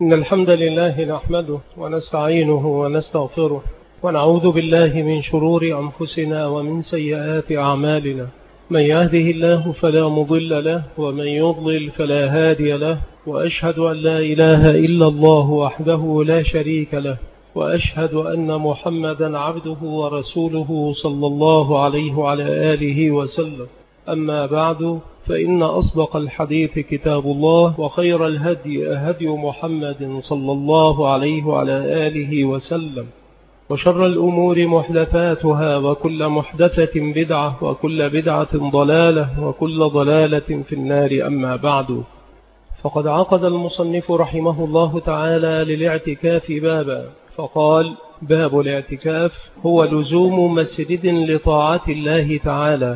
إن الحمد لله نحمده ونستعينه ونستغفره ونعوذ بالله من شرور أنفسنا ومن سيئات أعمالنا. من يهده الله فلا مضل له ومن يضلل فلا هادي له، وأشهد أن لا إله إلا الله وحده لا شريك له، وأشهد أن محمدا عبده ورسوله صلى الله عليه وعلى آله وسلم. أما بعد، فإن أصدق الحديث كتاب الله، وخير الهدي هدي محمد صلى الله عليه وعلى آله وسلم، وشر الأمور محدثاتها، وكل محدثة بدعة، وكل بدعة ضلالة، وكل ضلالة في النار. أما بعد، فقد عقد المصنف رحمه الله تعالى للاعتكاف بابا، فقال: باب الاعتكاف هو لزوم مسجد لطاعة الله تعالى.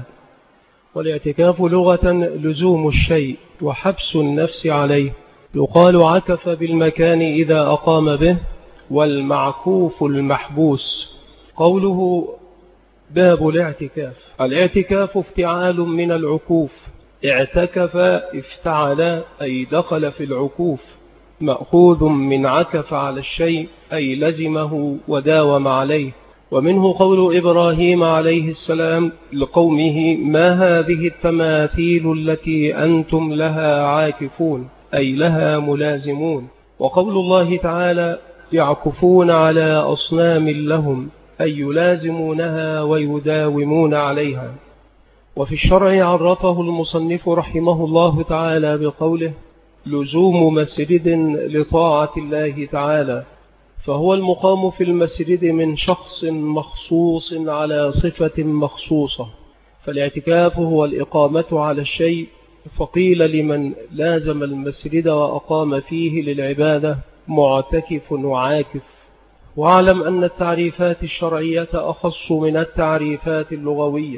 والاعتكاف لغة لزوم الشيء وحبس النفس عليه، يقال عكف بالمكان إذا أقام به، والمعكوف المحبوس. قوله باب الاعتكاف: الاعتكاف افتعال من العكوف، اعتكف افتعل أي دخل في العكوف، مأخوذ من عكف على الشيء أي لزمه وداوم عليه. ومنه قول إبراهيم عليه السلام لقومه: ما هذه التماثيل التي أنتم لها عاكفون، أي لها ملازمون. وقول الله تعالى: يعكفون على أصنام لهم، أي يلازمونها ويداومون عليها. وفي الشرع عرفه المصنف رحمه الله تعالى بقوله: لزوم مسجد لطاعة الله تعالى، فهو المقام في المسجد من شخص مخصوص على صفة مخصوصة. فالاعتكاف هو الإقامة على الشيء، فقيل لمن لازم المسجد وأقام فيه للعبادة: معتكف وعاكف. واعلم أن التعريفات الشرعية أخص من التعريفات اللغوية،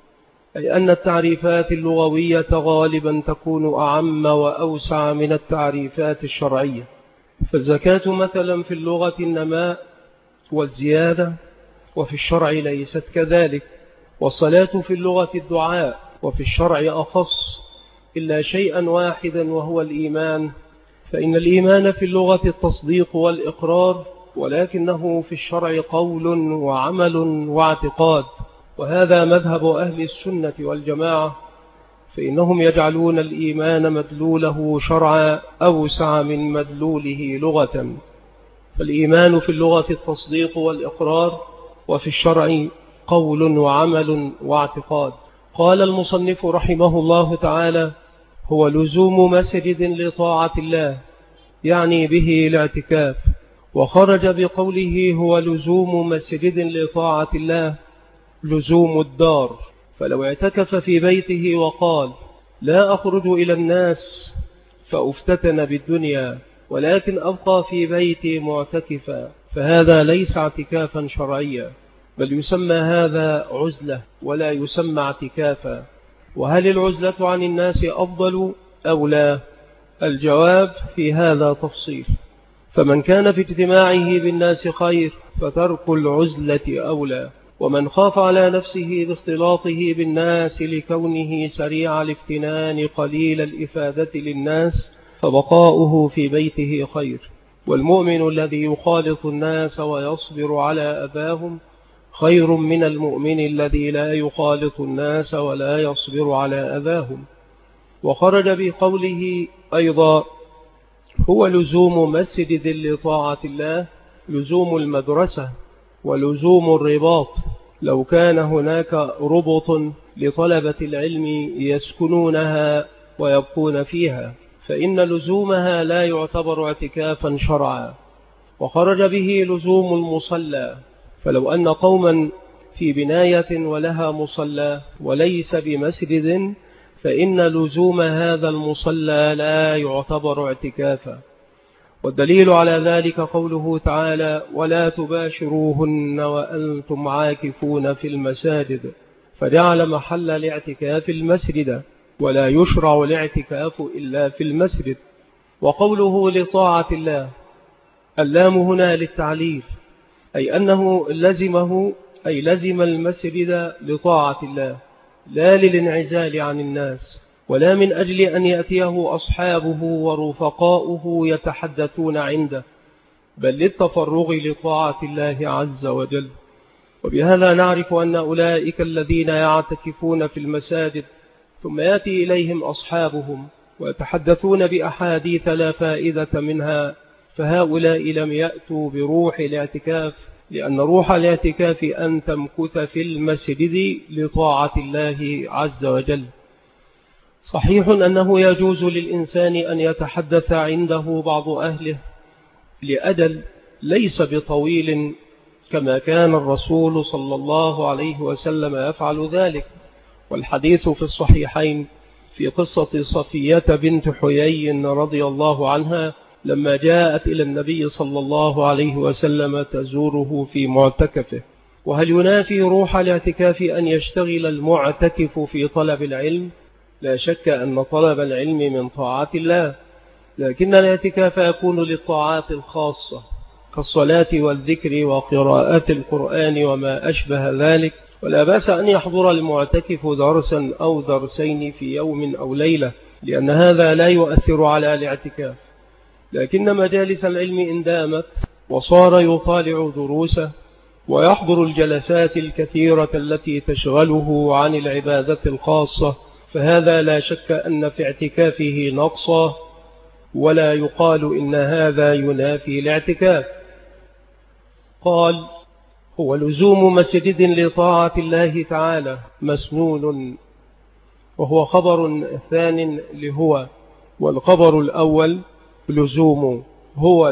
أي أن التعريفات اللغوية غالبا تكون أعم وأوسع من التعريفات الشرعية. فالزكاة مثلا في اللغة النماء والزيادة، وفي الشرع ليست كذلك. والصلاة في اللغة الدعاء، وفي الشرع أخص، إلا شيئا واحدا وهو الإيمان، فإن الإيمان في اللغة التصديق والإقرار، ولكنه في الشرع قول وعمل واعتقاد. وهذا مذهب أهل السنة والجماعة، فإنهم يجعلون الإيمان مدلوله شرعا أوسع من مدلوله لغة. فالإيمان في اللغة التصديق والإقرار، وفي الشرع قول وعمل واعتقاد. قال المصنف رحمه الله تعالى: هو لزوم مسجد لطاعة الله، يعني به الاعتكاف. وخرج بقوله هو لزوم مسجد لطاعة الله لزوم الدار، فلو اعتكف في بيته وقال: لا أخرج إلى الناس فأفتتن بالدنيا، ولكن أبقى في بيتي معتكفا، فهذا ليس اعتكافا شرعيا، بل يسمى هذا عزلة ولا يسمى اعتكافا. وهل العزلة عن الناس أفضل أو لا؟ الجواب في هذا تفصيل. فمن كان في اجتماعه بالناس خير فترك العزلة أولى، ومن خاف على نفسه باختلاطه بالناس لكونه سريع الافتنان قليل الإفادة للناس فبقاؤه في بيته خير. والمؤمن الذي يخالط الناس ويصبر على أذاهم خير من المؤمن الذي لا يخالط الناس ولا يصبر على أذاهم. وخرج بقوله أيضا: هو لزوم مسجد لطاعة الله لزوم المدرسة ولزوم الرباط، لو كان هناك ربط لطلبة العلم يسكنونها ويبقون فيها، فإن لزومها لا يعتبر اعتكافا شرعا. وخرج به لزوم المصلى، فلو أن قوما في بناية ولها مصلى وليس بمسجد، فإن لزوم هذا المصلى لا يعتبر اعتكافا. والدليل على ذلك قوله تعالى: ولا تباشروهن وأنتم عاكفون في المساجد، فجعل محل الاعتكاف المسجد، ولا يشرع الاعتكاف إلا في المسجد. وقوله لطاعة الله، اللام هنا للتعليل، أي أنه لزمه، أي لزم المسجد لطاعة الله، لا للانعزال عن الناس. ولا من أجل أن يأتيه أصحابه ورفقاؤه يتحدثون عنده، بل للتفرغ لطاعة الله عز وجل. وبهذا نعرف أن أولئك الذين يعتكفون في المساجد ثم يأتي إليهم أصحابهم ويتحدثون بأحاديث لا فائدة منها، فهؤلاء لم يأتوا بروح الاعتكاف، لأن روح الاعتكاف أن تمكث في المسجد لطاعة الله عز وجل. صحيح أنه يجوز للإنسان أن يتحدث عنده بعض أهله لأجل ليس بطويل، كما كان الرسول صلى الله عليه وسلم يفعل ذلك. والحديث في الصحيحين في قصة صفية بنت حيي رضي الله عنها لما جاءت إلى النبي صلى الله عليه وسلم تزوره في معتكفه. وهل ينافي روح الاعتكاف أن يشتغل المعتكف في طلب العلم؟ لا شك أن طلب العلم من طاعات الله، لكن الاعتكاف يكون للطاعات الخاصة كالصلاة والذكر وقراءة القرآن وما أشبه ذلك. ولا بأس أن يحضر المعتكف درسا أو درسين في يوم أو ليلة، لأن هذا لا يؤثر على الاعتكاف. لكن مجالس العلم إن دامت وصار يطالع دروسه ويحضر الجلسات الكثيرة التي تشغله عن العبادة الخاصة، فهذا لا شك أن في اعتكافه نقصا، ولا يقال إن هذا ينافي الاعتكاف. قال: هو لزوم مسجد لطاعة الله تعالى مسنون، وهو خبر ثان لهو، والخبر الأول لزوم، هو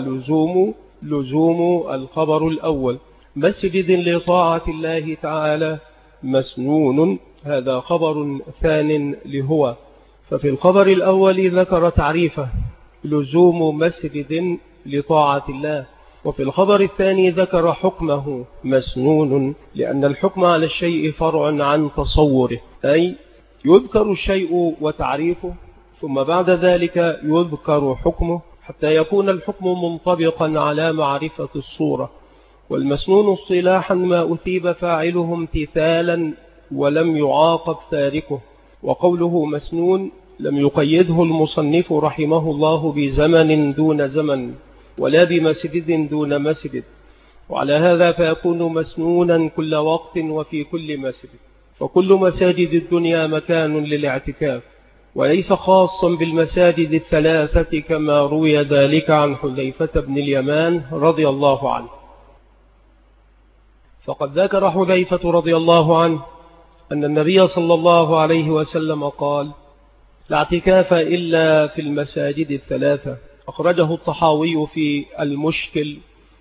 لزوم الخبر الأول، مسجد لطاعة الله تعالى مسنون، هذا خبر ثان لهو. ففي الخبر الأول ذكر تعريفه لزوم مسجد لطاعة الله، وفي الخبر الثاني ذكر حكمه مسنون، لأن الحكم على الشيء فرع عن تصوره، أي يذكر الشيء وتعريفه ثم بعد ذلك يذكر حكمه حتى يكون الحكم منطبقا على معرفة الصورة. والمسنون اصطلاحا ما أثيب فاعله امتثالا ولم يعاقب تاركه. وقوله مسنون لم يقيده المصنف رحمه الله بزمن دون زمن ولا بمسجد دون مسجد، وعلى هذا فيكون مسنونا كل وقت وفي كل مسجد. فكل مساجد الدنيا مكان للاعتكاف، وليس خاصا بالمساجد الثلاثة كما روي ذلك عن حذيفة بن اليمان رضي الله عنه. فقد ذكر حذيفة رضي الله عنه أن النبي صلى الله عليه وسلم قال: لا اعتكاف إلا في المساجد الثلاثة. أخرجه الطحاوي في المشكل،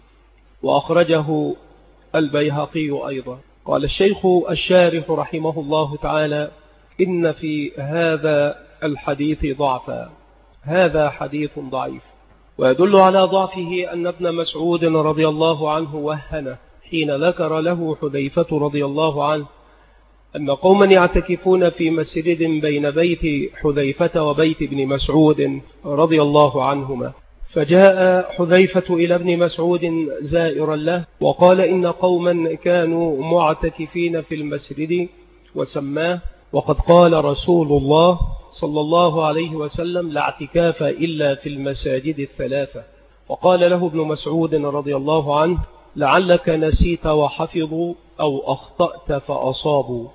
وأخرجه البيهقي أيضا. قال الشيخ الشارح رحمه الله تعالى: إن في هذا الحديث ضعفا، هذا حديث ضعيف. ويدل على ضعفه أن ابن مسعود رضي الله عنه وهنه حين ذكر له حذيفة رضي الله عنه أن قوما يعتكفون في مسجد بين بيت حذيفة وبيت ابن مسعود رضي الله عنهما، فجاء حذيفة إلى ابن مسعود زائرا له وقال: إن قوما كانوا معتكفين في المسجد وسماه، وقد قال رسول الله صلى الله عليه وسلم: لا اعتكاف إلا في المساجد الثلاثة. وقال له ابن مسعود رضي الله عنه: لعلك نسيت وحفظوا أو أخطأت فأصابوا.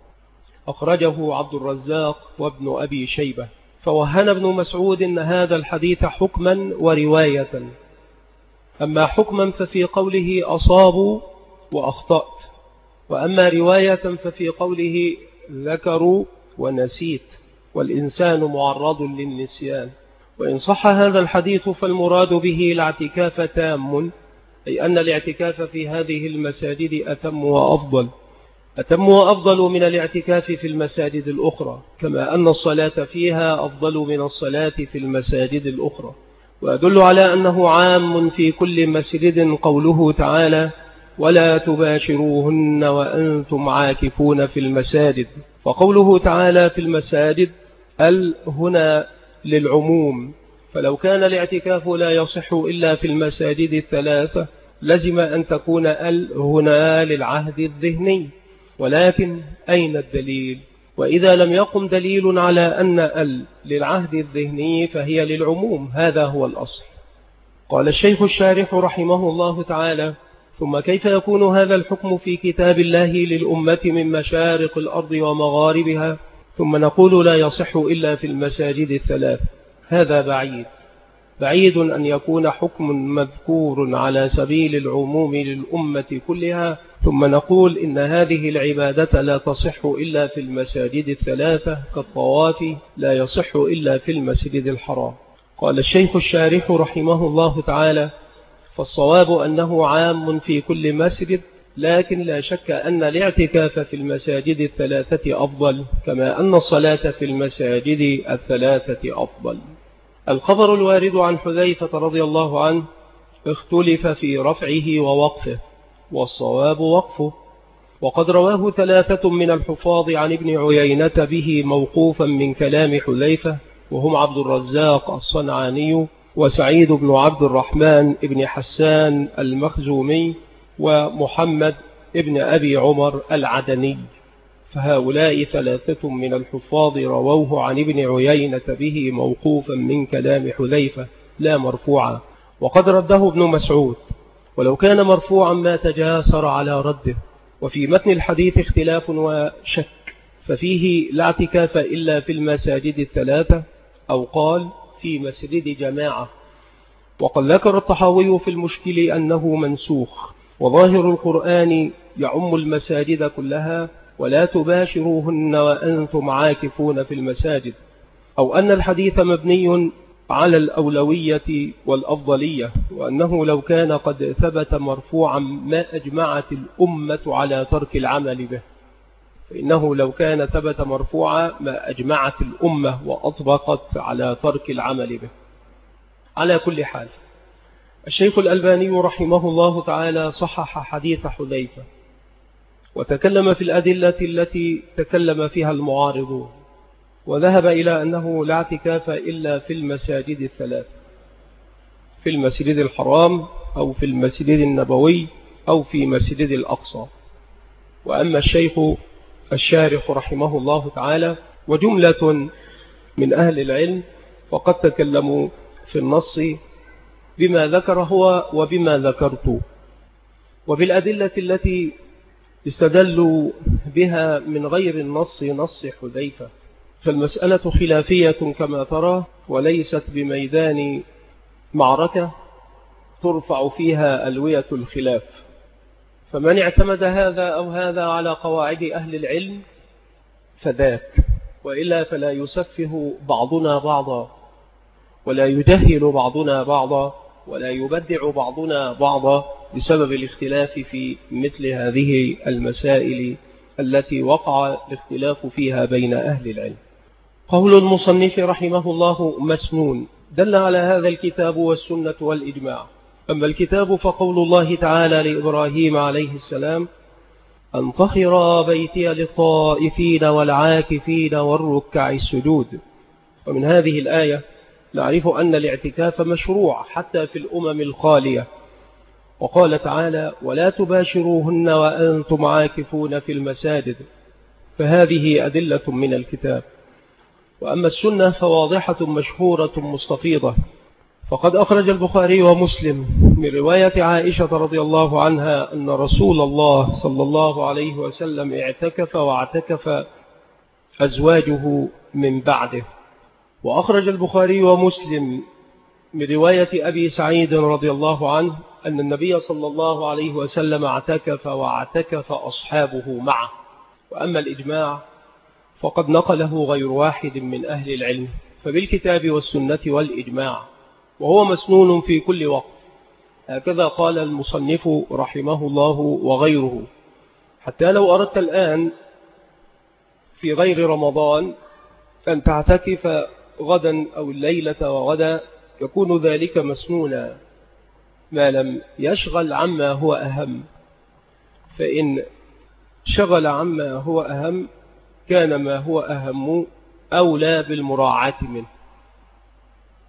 أخرجه عبد الرزاق وابن أبي شيبة. فوهن ابن مسعود هذا الحديث حكما ورواية. أما حكما ففي قوله أصابوا وأخطأت، وأما رواية ففي قوله ذكروا ونسيت، والإنسان معرض للنسيان. وإن صح هذا الحديث فالمراد به الاعتكاف تام، أي أن الاعتكاف في هذه المساجد أتم وأفضل من الاعتكاف في المساجد الأخرى، كما أن الصلاة فيها أفضل من الصلاة في المساجد الأخرى. ويدل على أنه عام في كل مسجد قوله تعالى: ولا تباشروهن وأنتم عاكفون في المساجد. فقوله تعالى في المساجد هنا للعموم، فلو كان الاعتكاف لا يصح إلا في المساجد الثلاثة لزم أن تكون هنا للعهد الذهني. ولكن أين الدليل؟ وإذا لم يقم دليل على أن للعهد الذهني فهي للعموم، هذا هو الأصل. قال الشيخ الشارح رحمه الله تعالى: ثم كيف يكون هذا الحكم في كتاب الله للأمة من مشارق الأرض ومغاربها، ثم نقول لا يصح إلا في المساجد الثلاث؟ هذا بعيد أن يكون حكم مذكور على سبيل العموم للأمة كلها ثم نقول إن هذه العبادة لا تصح إلا في المساجد الثلاثة، كالطواف لا يصح إلا في المسجد الحرام. قال الشيخ الشارح رحمه الله تعالى: فالصواب أنه عام في كل مسجد، لكن لا شك أن الاعتكاف في المساجد الثلاثة أفضل، كما أن الصلاة في المساجد الثلاثة أفضل. الخبر الوارد عن حذيفة رضي الله عنه اختلف في رفعه ووقفه، والصواب وقفه، وقد رواه 3 من الحفاظ عن ابن عيينة به موقوفا من كلام حذيفة، وهم عبد الرزاق الصنعاني وسعيد بن عبد الرحمن بن حسان المخزومي ومحمد ابن أبي عمر العدني، فهؤلاء 3 من الحفاظ رووه عن ابن عيينة به موقوفا من كلام حذيفة لا مرفوعا، وقد رده ابن مسعود، ولو كان مرفوعا ما تجاسر على رده. وفي متن الحديث اختلاف وشك، ففيه لا اعتكاف إلا في المساجد الثلاثة، أو قال في مسجد جماعة. وقد ذكر الطحاوي في المشكل أنه منسوخ، وظاهر القرآن يعم المساجد كلها: ولا تباشروهن وأنتم عاكفون في المساجد، أو أن الحديث مبني على الأولوية والأفضلية، وأنه لو كان قد ثبت مرفوعا ما أجمعت الأمة على ترك العمل به، فإنه لو كان ثبت مرفوعا ما أجمعت الأمة وأطبقت على ترك العمل به. على كل حال، الشيخ الألباني رحمه الله تعالى صحح حديث حذيفة، وتكلم في الأدلة التي تكلم فيها المعارضون، وذهب إلى أنه لا اعتكاف إلا في المساجد الثلاث، في المسجد الحرام أو في المسجد النبوي أو في مسجد الأقصى. وأما الشيخ الشارح رحمه الله تعالى وجملة من أهل العلم فقد تكلموا في النص بما ذكر هو وبما ذكرت، وبالأدلة التي استدلوا بها من غير النص نص حذيفة. فالمسألة خلافية كما ترى، وليست بميدان معركة ترفع فيها ألوية الخلاف، فمن اعتمد هذا أو هذا على قواعد أهل العلم فذاك، وإلا فلا يسفه بعضنا بعضا، ولا يجهل بعضنا بعضا، ولا يبدع بعضنا بعضا بسبب الاختلاف في مثل هذه المسائل التي وقع الاختلاف فيها بين أهل العلم. قول المصنف رحمه الله مسنون دل على هذا الكتاب والسنة والإجماع. أما الكتاب فقول الله تعالى لإبراهيم عليه السلام: أن طهر بيتي للطائفين والعاكفين والركع السجود. ومن هذه الآية نعرف أن الاعتكاف مشروع حتى في الأمم الخالية، وقال تعالى: ولا تباشروهن وأنتم عاكفون في المساجد، فهذه أدلة من الكتاب. وأما السنة فواضحة مشهورة مستفيضة، فقد أخرج البخاري ومسلم من رواية عائشة رضي الله عنها أن رسول الله صلى الله عليه وسلم اعتكف واعتكف أزواجه من بعده. وأخرج البخاري ومسلم من رواية أبي سعيد رضي الله عنه أن النبي صلى الله عليه وسلم اعتكف واعتكف أصحابه معه. وأما الإجماع فقد نقله غير واحد من أهل العلم، فبالكتاب والسنة والإجماع، وهو مسنون في كل وقت، هكذا قال المصنف رحمه الله وغيره. حتى لو أردت الآن في غير رمضان أن تعتكف غدا أو الليلة وغدا يكون ذلك مسنونا ما لم يشغل عما هو أهم، فإن شغل عما هو أهم كان ما هو أهم أولى بالمراعاة منه.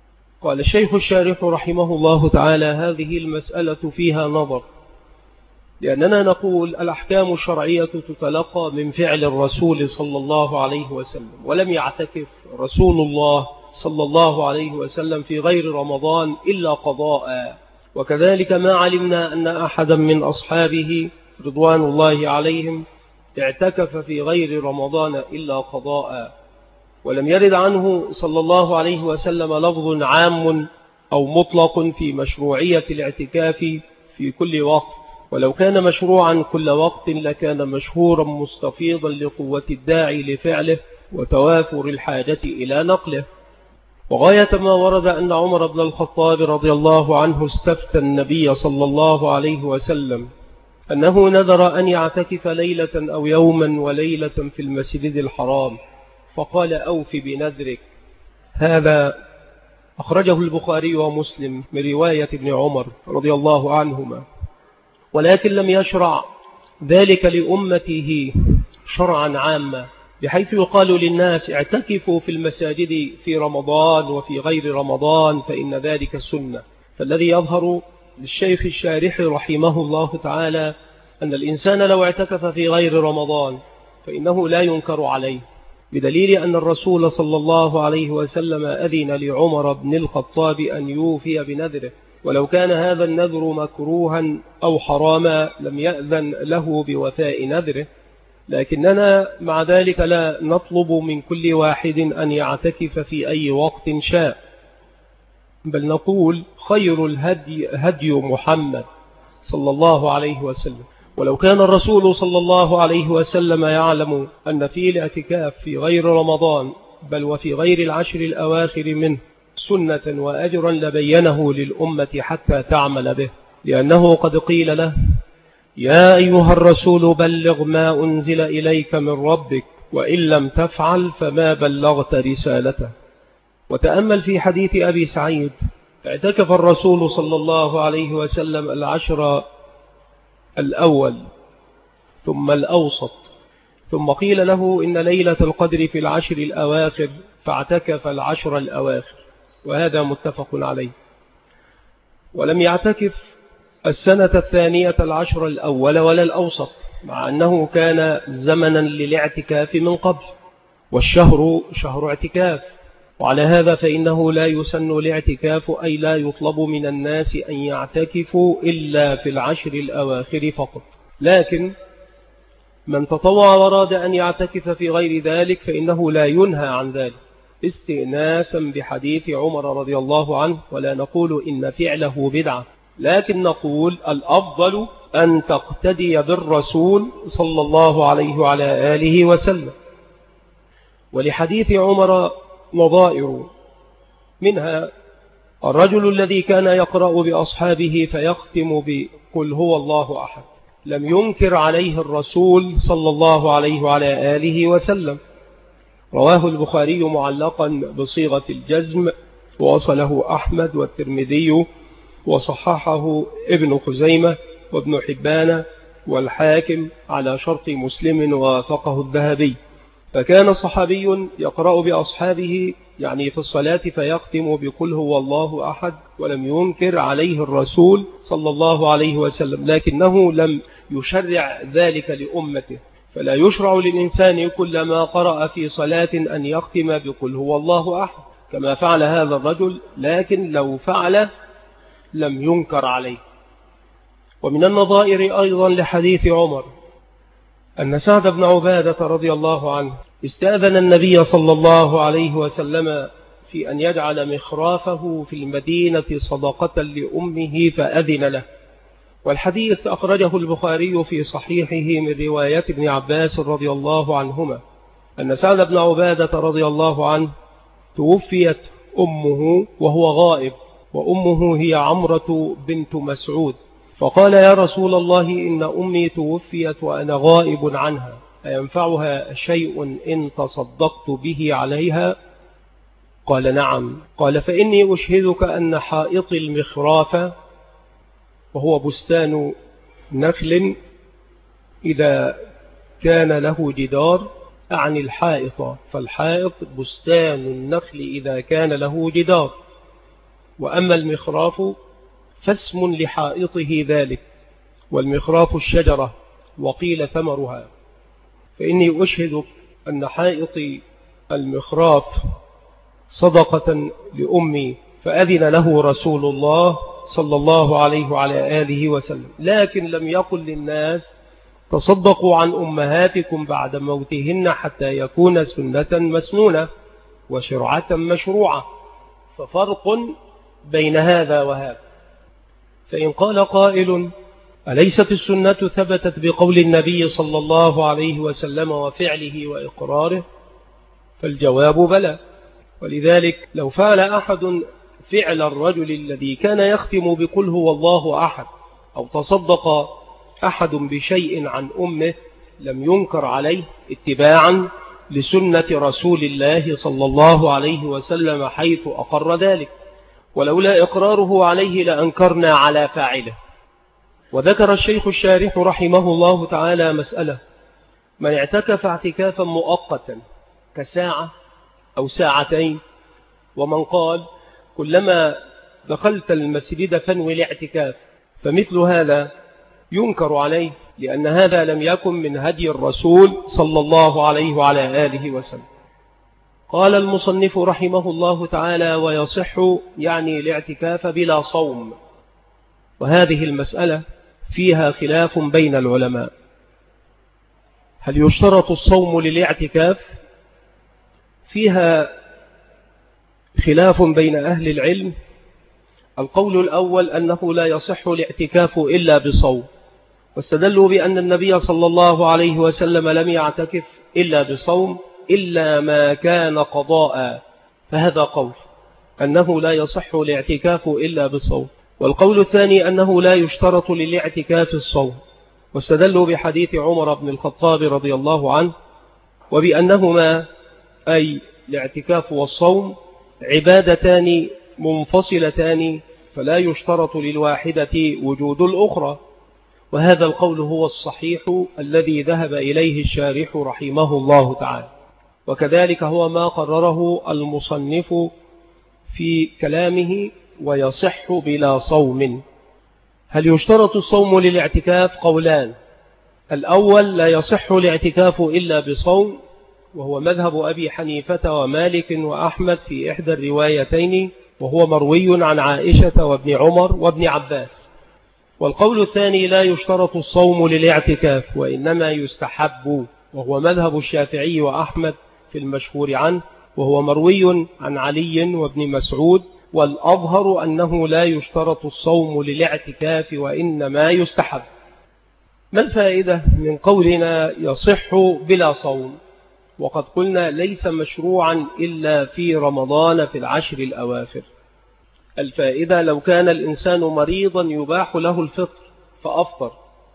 قال الشيخ الشارح رحمه الله تعالى: هذه المسألة فيها نظر، لأننا نقول الأحكام الشرعية تتلقى من فعل الرسول صلى الله عليه وسلم، ولم يعتكف رسول الله صلى الله عليه وسلم في غير رمضان إلا قضاء. وكذلك ما علمنا أن أحدا من أصحابه رضوان الله عليهم اعتكف في غير رمضان إلا قضاء. ولم يرد عنه صلى الله عليه وسلم لفظ عام أو مطلق في مشروعية الاعتكاف في كل وقت، ولو كان مشروعا كل وقت لكان مشهورا مستفيضا لقوة الداعي لفعله وتوافر الحاجة إلى نقله. وغاية ما ورد أن عمر بن الخطاب رضي الله عنه استفتى النبي صلى الله عليه وسلم أنه نذر أن يعتكف ليلة أو يوما وليلة في المسجد الحرام، فقال أوف بنذرك. هذا أخرجه البخاري ومسلم من رواية ابن عمر رضي الله عنهما، ولكن لم يشرع ذلك لأمته شرعا عاما، بحيث يقال للناس اعتكفوا في المساجد في رمضان وفي غير رمضان فإن ذلك السنة. فالذي يظهر للشيخ الشارح رحمه الله تعالى أن الإنسان لو اعتكف في غير رمضان فإنه لا ينكر عليه، بدليل أن الرسول صلى الله عليه وسلم أذن لعمر بن الخطاب أن يوفي بنذره، ولو كان هذا النذر مكروها أو حراما لم يأذن له بوفاء نذره. لكننا مع ذلك لا نطلب من كل واحد أن يعتكف في أي وقت شاء، بل نقول خير الهدي هدي محمد صلى الله عليه وسلم. ولو كان الرسول صلى الله عليه وسلم يعلم أن فيه الاعتكاف في غير رمضان بل وفي غير العشر الأواخر منه سنة وأجرا لبينه للأمة حتى تعمل به، لأنه قد قيل له: يا أيها الرسول بلغ ما أنزل إليك من ربك وإن لم تفعل فما بلغت رسالته. وتأمل في حديث أبي سعيد: اعتكف الرسول صلى الله عليه وسلم العشر الأول ثم الأوسط، ثم قيل له إن ليلة القدر في العشر الأواخر فاعتكف العشر الأواخر، وهذا متفق عليه. ولم يعتكف السنة الثانية العشر الأول ولا الأوسط، مع أنه كان زمنا للاعتكاف من قبل، والشهر شهر اعتكاف، وعلى هذا فإنه لا يسن الاعتكاف، أي لا يطلب من الناس أن يعتكفوا إلا في العشر الأواخر فقط. لكن من تطوع وراد أن يعتكف في غير ذلك فإنه لا ينهى عن ذلك، استئناسا بحديث عمر رضي الله عنه. ولا نقول إن فعله بدعة، لكن نقول الأفضل أن تقتدي بالرسول صلى الله عليه وعلى آله وسلم. ولحديث عمر نظائر، منها الرجل الذي كان يقرأ بأصحابه فيختم بقل هو الله أحد، لم ينكر عليه الرسول صلى الله عليه وعلى آله وسلم. رواه البخاري معلقا بصيغة الجزم، ووصله أحمد والترمذي، وصححه ابن خزيمة وابن حبان والحاكم على شرط مسلم ووافقه الذهبي. فكان صحابي يقرأ بأصحابه يعني في الصلاة فيختم بقل هو الله أحد، ولم ينكر عليه الرسول صلى الله عليه وسلم، لكنه لم يشرع ذلك لأمته. فلا يشرع للإنسان كلما قرأ في صلاة أن يختم بقل هو الله أحد كما فعل هذا الرجل، لكن لو فعل لم ينكر عليه. ومن النظائر أيضا لحديث عمر أن سعد بن عبادة رضي الله عنه استأذن النبي صلى الله عليه وسلم في أن يجعل مخرافه في المدينة صدقة لأمه فأذن له. والحديث أخرجه البخاري في صحيحه من رواية ابن عباس رضي الله عنهما أن سعد بن عبادة رضي الله عنه توفيت أمه وهو غائب، وأمه هي عمرة بنت مسعود، فقال: يا رسول الله إن أمي توفيت وأنا غائب عنها، أينفعها شيء إن تصدقت به عليها؟ قال: نعم. قال: فإني أشهدك أن حائط المخراف، وهو بستان نخل إذا كان له جدار، أعني الحائط، فالحائط بستان النخل إذا كان له جدار، وأما المخراف فاسم لحائطه ذلك، والمخراف الشجرة وقيل ثمرها. فإني أشهدك أن حائط المخراف صدقة لأمي، فأذن له رسول الله صلى الله عليه وعلى آله وسلم، لكن لم يقل للناس تصدقوا عن أمهاتكم بعد موتهن حتى يكون سنة مسنونة وشرعة مشروعة، ففرق بين هذا وهذا. فإن قال قائل أليست السنة ثبتت بقول النبي صلى الله عليه وسلم وفعله وإقراره؟ فالجواب بلى. ولذلك لو فعل أحد فعل الرجل الذي كان يختم بقل هو الله أحد، أو تصدق أحد بشيء عن أمه، لم ينكر عليه اتباعا لسنة رسول الله صلى الله عليه وسلم حيث أقر ذلك، ولولا إقراره عليه لأنكرنا على فاعله. وذكر الشيخ الشارح رحمه الله تعالى مسألة: من اعتكف اعتكافا مؤقتا كساعة أو ساعتين، ومن قال كلما دخلت المسجد فانوي الاعتكاف، فمثل هذا ينكر عليه، لأن هذا لم يكن من هدي الرسول صلى الله عليه وعلى آله وسلم. قال المصنف رحمه الله تعالى: ويصح يعني الاعتكاف بلا صوم. وهذه المسألة فيها خلاف بين العلماء، هل يشترط الصوم للاعتكاف؟ فيها خلاف بين أهل العلم. القول الأول أنه لا يصح الاعتكاف إلا بصوم، واستدلوا بأن النبي صلى الله عليه وسلم لم يعتكف إلا بصوم إلا ما كان قضاء، فهذا قول أنه لا يصح الاعتكاف إلا بصوم. والقول الثاني أنه لا يشترط للاعتكاف الصوم، واستدلوا بحديث عمر بن الخطاب رضي الله عنه، وبأنهما أي الاعتكاف والصوم عبادتان منفصلتان، فلا يشترط للواحدة وجود الأخرى. وهذا القول هو الصحيح الذي ذهب إليه الشارح رحمه الله تعالى، وكذلك هو ما قرره المصنف في كلامه: ويصح بلا صوم. هل يشترط الصوم للاعتكاف؟ قولان: الأول لا يصح الاعتكاف إلا بصوم، وهو مذهب أبي حنيفة ومالك وأحمد في إحدى الروايتين، وهو مروي عن عائشة وابن عمر وابن عباس. والقول الثاني لا يشترط الصوم للاعتكاف، وإنما يستحب، وهو مذهب الشافعي وأحمد في المشهور عنه، وهو مروي عن علي وابن مسعود. والأظهر أنه لا يشترط الصوم للاعتكاف وإنما يستحب. ما الفائدة من قولنا يصح بلا صوم؟ وقد قلنا ليس مشروعا إلا في رمضان في العشر الأواخر. الفائدة: لو كان الإنسان مريضا يباح له الفطر فأفطر،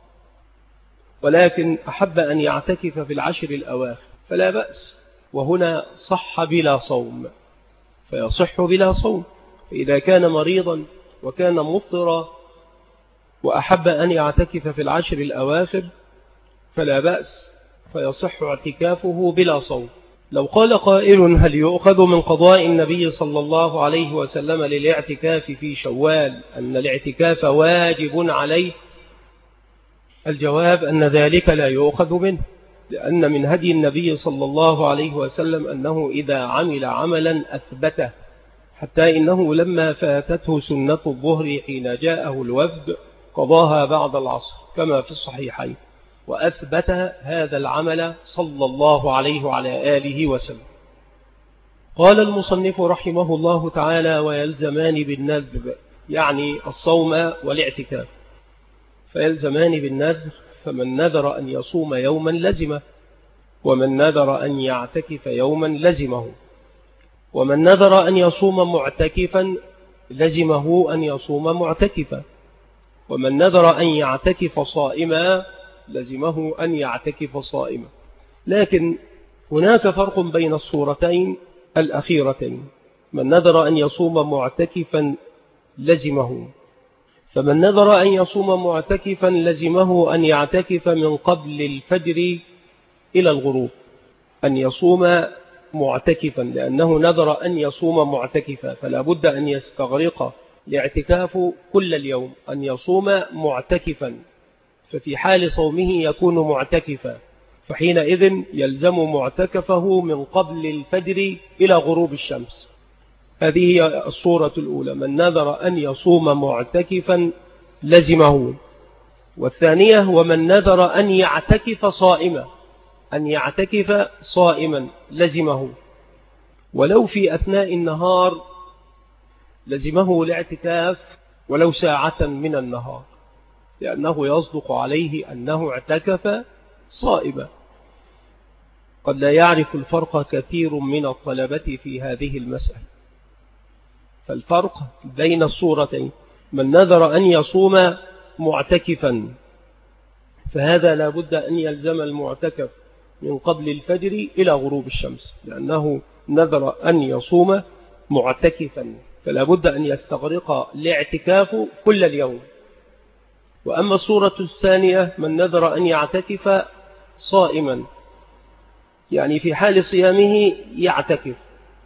ولكن أحب أن يعتكف في العشر الأواخر فلا بأس، وهنا صح بلا صوم، فيصح بلا صوم. فإذا كان مريضا وكان مفطرا وأحب أن يعتكف في العشر الأواخر فلا بأس، فيصح اعتكافه بلا صوم. لو قال قائل: هل يؤخذ من قضاء النبي صلى الله عليه وسلم للاعتكاف في شوال أن الاعتكاف واجب عليه؟ الجواب أن ذلك لا يؤخذ منه، لأن من هدي النبي صلى الله عليه وسلم أنه إذا عمل عملا أثبته، حتى إنه لما فاتته سنة الظهر حين جاءه الوفد قضاها بعد العصر كما في الصحيحين، وأثبت هذا العمل صلى الله عليه وعلى آله وسلم. قال المصنف رحمه الله تعالى: ويلزمان بالنذر، يعني الصوم والاعتكاف، فيلزمان بالنذر، فمن نذر أن يصوم يوما لزمه، ومن نذر أن يعتكف يوما لزمه، ومن نذر أن يصوم معتكفا لزمه أن يصوم معتكفا، ومن نذر أن يعتكف صائما لزمه أن يعتكف صائما. لكن هناك فرق بين الصورتين الأخيرتين: من نذر أن يصوم معتكفا لزمه، فمن نذر أن يصوم معتكفا لزمه أن يعتكف من قبل الفجر إلى الغروب، أن يصوم معتكفا، لأنه نذر أن يصوم معتكفا، فلا بد أن يستغرق الاعتكاف كل اليوم، أن يصوم معتكفا ففي حال صومه يكون معتكفا، فحينئذ يلزم معتكفه من قبل الفجر إلى غروب الشمس. هذه هي الصورة الأولى، من نذر أن يصوم معتكفا لزمه. والثانية ومن نذر أن يعتكف صائما، أن يعتكف صائما لزمه، ولو في أثناء النهار لزمه الاعتكاف ولو ساعة من النهار، لأنه يصدق عليه أنه اعتكف صائما. قد لا يعرف الفرق كثير من الطلبة في هذه المسألة، فالفرق بين الصورتين، من نذر أن يصوم معتكفا فهذا لا بد أن يلزم المعتكف من قبل الفجر إلى غروب الشمس، لأنه نذر أن يصوم معتكفا، فلا بد أن يستغرق الاعتكاف كل اليوم. وأما الصورة الثانية من نذر أن يعتكف صائما، يعني في حال صيامه يعتكف،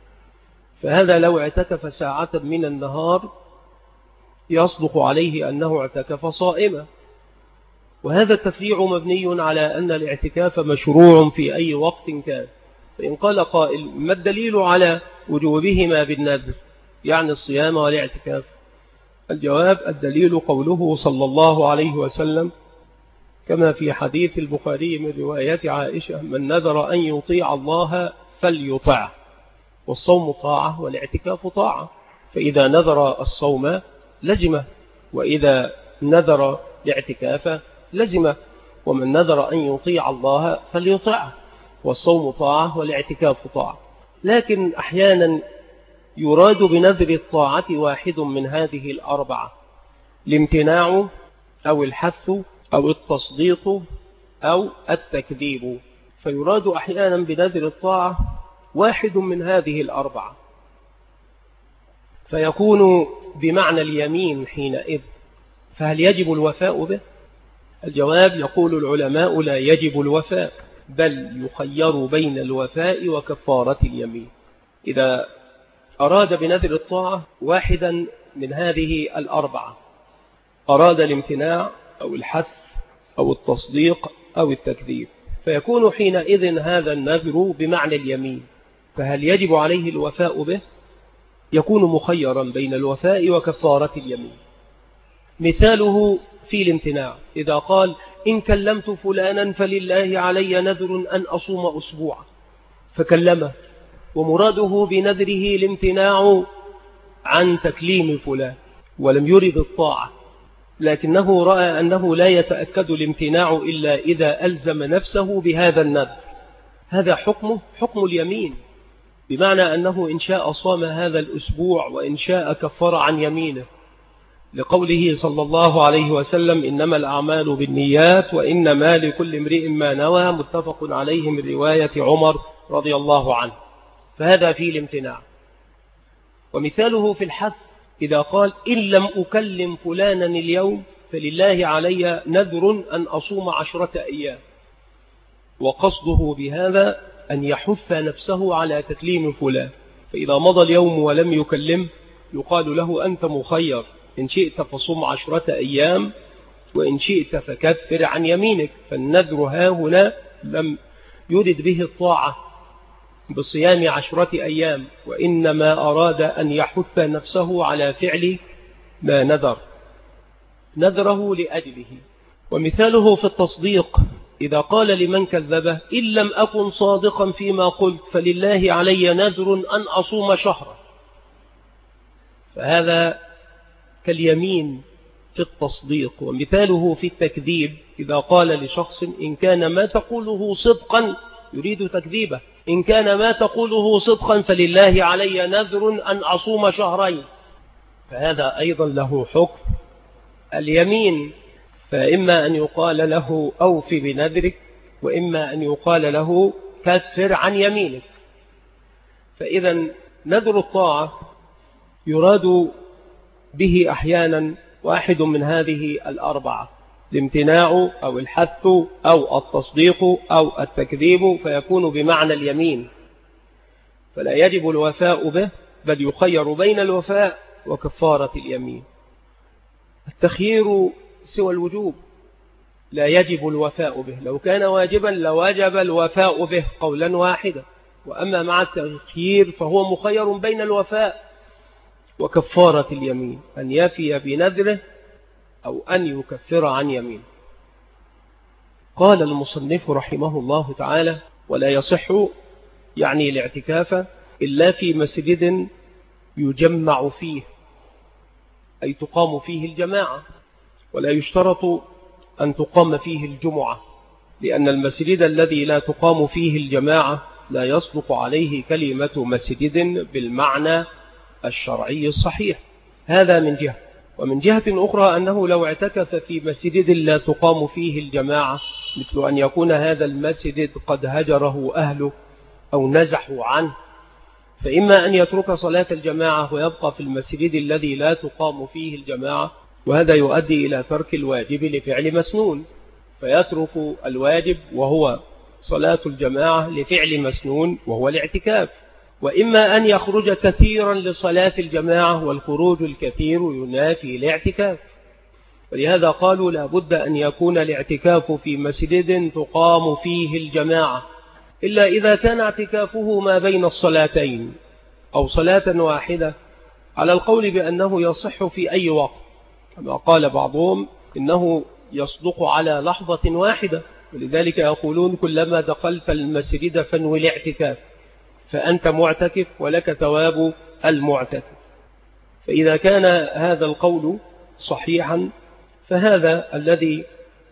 فهذا لو اعتكف ساعة من النهار يصدق عليه أنه اعتكف صائما. وهذا التفريع مبني على أن الاعتكاف مشروع في أي وقت كان. فإن قال قائل ما الدليل على وجوبهما بالنذر، يعني الصيام والاعتكاف؟ الجواب الدليل قوله صلى الله عليه وسلم كما في حديث البخاري من رواية عائشة: من نذر أن يطيع الله فليطع. والصوم طاعة والاعتكاف طاعة، فإذا نذر الصوم لزمه، وإذا نذر الاعتكاف لزمه. ومن نذر أن يطيع الله فليطع، والصوم طاعة والاعتكاف طاعة. لكن أحيانا يراد بنذر الطاعة واحد من هذه الأربعة: الامتناع أو الحث أو التصديق أو التكذيب. فيراد أحيانا بنذر الطاعة واحد من هذه الأربعة، فيكون بمعنى اليمين حينئذ. فهل يجب الوفاء به؟ الجواب يقول العلماء لا يجب الوفاء، بل يخير بين الوفاء وكفارة اليمين. إذا أراد بنذر الطاعة واحدا من هذه الأربعة، أراد الامتناع أو الحث أو التصديق أو التكذيب، فيكون حينئذ هذا النذر بمعنى اليمين. فهل يجب عليه الوفاء به؟ يكون مخيرا بين الوفاء وكفارة اليمين. مثاله في الامتناع، إذا قال إن كلمت فلانا فلله علي نذر أن أصوم أسبوعا، فكلمه، ومراده بنذره الامتناع عن تكليم فلان ولم يرد الطاعة، لكنه رأى أنه لا يتأكد الامتناع إلا إذا ألزم نفسه بهذا النذر. هذا حكمه حكم اليمين، بمعنى أنه إن شاء صام هذا الأسبوع وإن شاء كفر عن يمينه، لقوله صلى الله عليه وسلم إنما الأعمال بالنيات وإنما لكل امرئ ما نوى، متفق عليه من رواية عمر رضي الله عنه. فهذا فيه الامتناع. ومثاله في الحث، إذا قال إن لم أكلم فلانا اليوم فلله علي نذر أن أصوم 10 أيام، وقصده بهذا أن يحث نفسه على تكليم فلان، فإذا مضى اليوم ولم يكلم يقال له أنت مخير، إن شئت فصوم 10 أيام وإن شئت فكفر عن يمينك. فالنذر هنا لم يرد به الطاعة بصيام 10 أيام، وإنما أراد أن يحث نفسه على فعل ما نذره لأجله. ومثاله في التصديق، إذا قال لمن كذبه إن لم أكن صادقا فيما قلت فلله علي نذر أن أصوم شهرا، فهذا كاليمين في التصديق. ومثاله في التكذيب، إذا قال لشخص إن كان ما تقوله صدقا، يريد تكذيبه، إن كان ما تقوله صدقا فلله علي نذر أن أصوم 2 شهرين، فهذا أيضا له حكم اليمين. فإما أن يقال له أوف بنذرك، وإما أن يقال له كفر عن يمينك. فإذا نذر الطاعة يراد به أحيانا واحد من هذه الأربعة: الامتناع أو الحث أو التصديق أو التكذيب، فيكون بمعنى اليمين، فلا يجب الوفاء به، بل يخير بين الوفاء وكفارة اليمين. التخيير سوى الوجوب، لا يجب الوفاء به، لو كان واجبا لوجب الوفاء به قولا واحدا، وأما مع التخيير فهو مخير بين الوفاء وكفارة اليمين، أن يفي بنذره أو أن يكفر عن يمين. قال المصنف رحمه الله تعالى: ولا يصح يعني الاعتكاف إلا في مسجد يجمع فيه، أي تقام فيه الجماعة، ولا يشترط أن تقام فيه الجمعة، لأن المسجد الذي لا تقام فيه الجماعة لا يصدق عليه كلمة مسجد بالمعنى الشرعي الصحيح. هذا من جهة. ومن جهة أخرى أنه لو اعتكف في مسجد لا تقام فيه الجماعة، مثل أن يكون هذا المسجد قد هجره أهله أو نزحوا عنه، فإما أن يترك صلاة الجماعة ويبقى في المسجد الذي لا تقام فيه الجماعة، وهذا يؤدي إلى ترك الواجب لفعل مسنون، فيترك الواجب وهو صلاة الجماعة لفعل مسنون وهو الاعتكاف. وإما أن يخرج كثيرا لصلاة الجماعة، والخروج الكثير ينافي الاعتكاف، ولهذا قالوا لا بد أن يكون الاعتكاف في مسجد تقام فيه الجماعة، إلا إذا كان اعتكافه ما بين الصلاتين أو صلاة واحدة، على القول بأنه يصح في أي وقت، كما قال بعضهم إنه يصدق على لحظة واحدة، ولذلك يقولون كلما دخلت المسجد فانوي الاعتكاف، فأنت معتكف ولك ثواب المعتكف. فإذا كان هذا القول صحيحا، فهذا الذي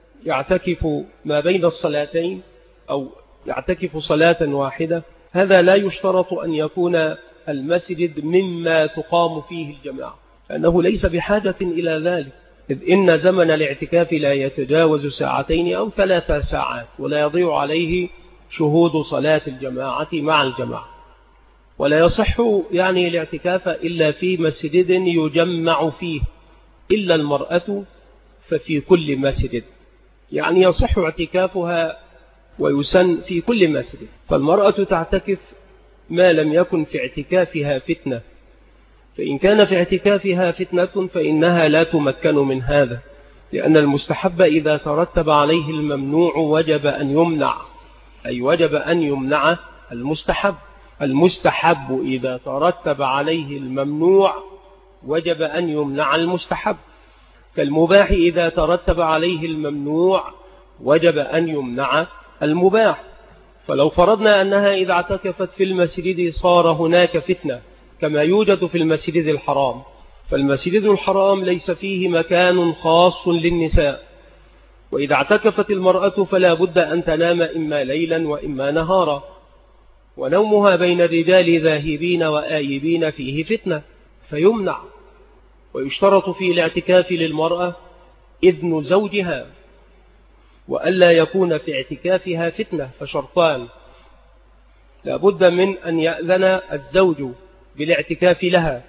يعتكف ما بين الصلاتين أو يعتكف صلاة واحدة، هذا لا يشترط أن يكون المسجد مما تقام فيه الجماعة، لأنه ليس بحاجة إلى ذلك، إذ إن زمن الاعتكاف لا يتجاوز 2 أو 3 ساعات، ولا يضيع عليه شهود صلاة الجماعة مع الجماعة. ولا يصح يعني الاعتكاف إلا في مسجد يجمع فيه، إلا المرأة ففي كل مسجد، يعني يصح اعتكافها ويسن في كل مسجد. فالمرأة تعتكف ما لم يكن في اعتكافها فتنة، فإن كان في اعتكافها فتنة فإنها لا تمكن من هذا، لأن المستحب إذا ترتب عليه الممنوع وجب أن يمنع، أي وجب أن يمنع المستحب. المستحب إذا ترتب عليه الممنوع وجب أن يمنع المستحب، كالمباح إذا ترتب عليه الممنوع وجب أن يمنع المباح. فلو فرضنا أنها إذا اعتكفت في المسجد صار هناك فتنة كما يوجد في المسجد الحرام، فالمسجد الحرام ليس فيه مكان خاص للنساء، وإذا اعتكفت المرأة فلا بد أن تنام إما ليلا وإما نهارا، ونومها بين الرجال ذاهبين وآيبين فيه فتنة فيمنع. ويشترط في الاعتكاف للمرأة إذن زوجها، وألا يكون في اعتكافها فتنة، فشرطان: لا بد من أن يأذن الزوج بالاعتكاف لها،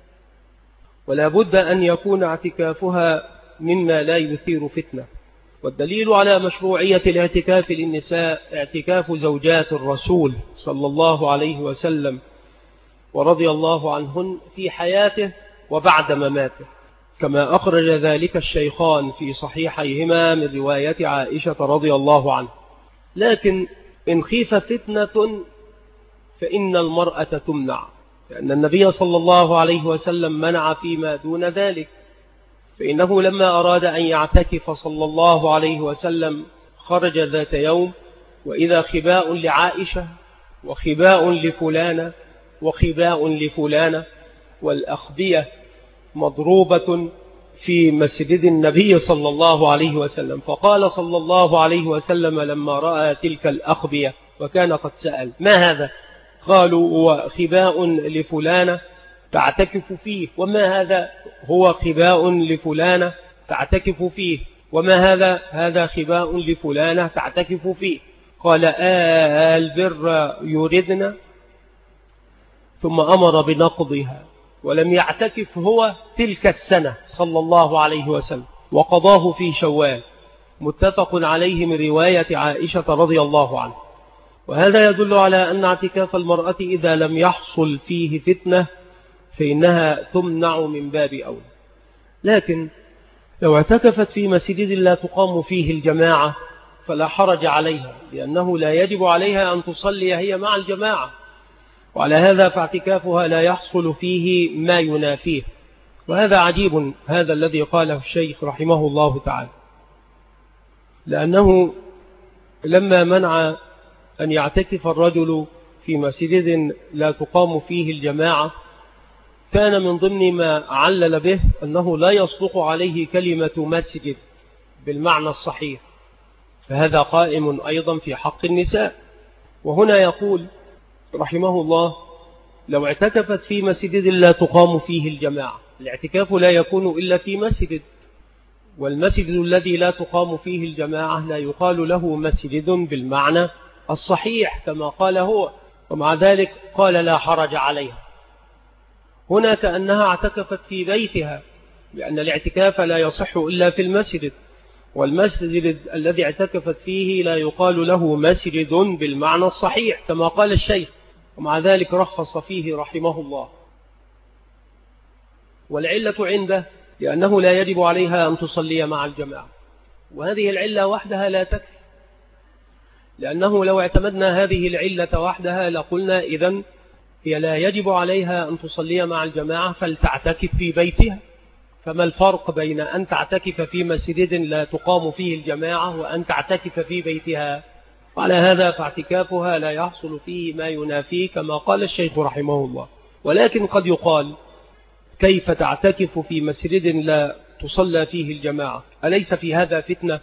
ولا بد أن يكون اعتكافها مما لا يثير فتنة. والدليل على مشروعية الاعتكاف للنساء اعتكاف زوجات الرسول صلى الله عليه وسلم ورضي الله عنهن في حياته وبعد مماته، كما أخرج ذلك الشيخان في صحيحيهما من رواية عائشة رضي الله عنها. لكن إن خيف فتنة فإن المرأة تمنع، لأن النبي صلى الله عليه وسلم منع فيما دون ذلك، فإنه لما أراد أن يعتكف صلى الله عليه وسلم خرج ذات يوم وإذا خباء لعائشة وخباء لفلانة وخباء لفلانة، والأخبية مضروبة في مسجد النبي صلى الله عليه وسلم. فقال صلى الله عليه وسلم لما رأى تلك الأخبية وكان قد سأل: ما هذا؟ قالوا: هو خباء لفلانة تعتكف فيه. وما هذا؟ هو خباء لفلانة تعتكف فيه. وما هذا؟ هذا خباء لفلانة تعتكف فيه. قال: البر يردنا؟ ثم أمر بنقضها، ولم يعتكف هو تلك السنة صلى الله عليه وسلم، وقضاه في شوال، متفق عليه من رواية عائشة رضي الله عنها. وهذا يدل على أن اعتكاف المرأة إذا لم يحصل فيه فتنة فإنها تمنع من باب أولى. لكن لو اعتكفت في مسجد لا تقام فيه الجماعة فلا حرج عليها، لأنه لا يجب عليها أن تصلي هي مع الجماعة، وعلى هذا فاعتكافها لا يحصل فيه ما ينافيه. وهذا عجيب، هذا الذي قاله الشيخ رحمه الله تعالى، لأنه لما منع أن يعتكف الرجل في مسجد لا تقام فيه الجماعة كان من ضمن ما علل به أنه لا يصدق عليه كلمة مسجد بالمعنى الصحيح، فهذا قائم أيضا في حق النساء. وهنا يقول رحمه الله: لو اعتكفت في مسجد لا تقام فيه الجماعة، الاعتكاف لا يكون إلا في مسجد، والمسجد الذي لا تقام فيه الجماعة لا يقال له مسجد بالمعنى الصحيح كما قال هو، ومع ذلك قال لا حرج عليها. هنا كأنها اعتكفت في بيتها، لأن الاعتكاف لا يصح إلا في المسجد، والمسجد الذي اعتكفت فيه لا يقال له مسجد بالمعنى الصحيح كما قال الشيخ، ومع ذلك رخص فيه رحمه الله. والعلة عنده لأنه لا يجب عليها أن تصلي مع الجماعة، وهذه العلة وحدها لا تكفي، لأنه لو اعتمدنا هذه العلة وحدها لقلنا إذن هي لا يجب عليها أن تصلي مع الجماعة فلتعتكف في بيتها. فما الفرق بين أن تعتكف في مسجد لا تقام فيه الجماعة وأن تعتكف في بيتها؟ وعلى هذا فاعتكافها لا يحصل فيه ما ينافيه كما قال الشيخ رحمه الله. ولكن قد يقال: كيف تعتكف في مسجد لا تصلى فيه الجماعة؟ أليس في هذا فتنة؟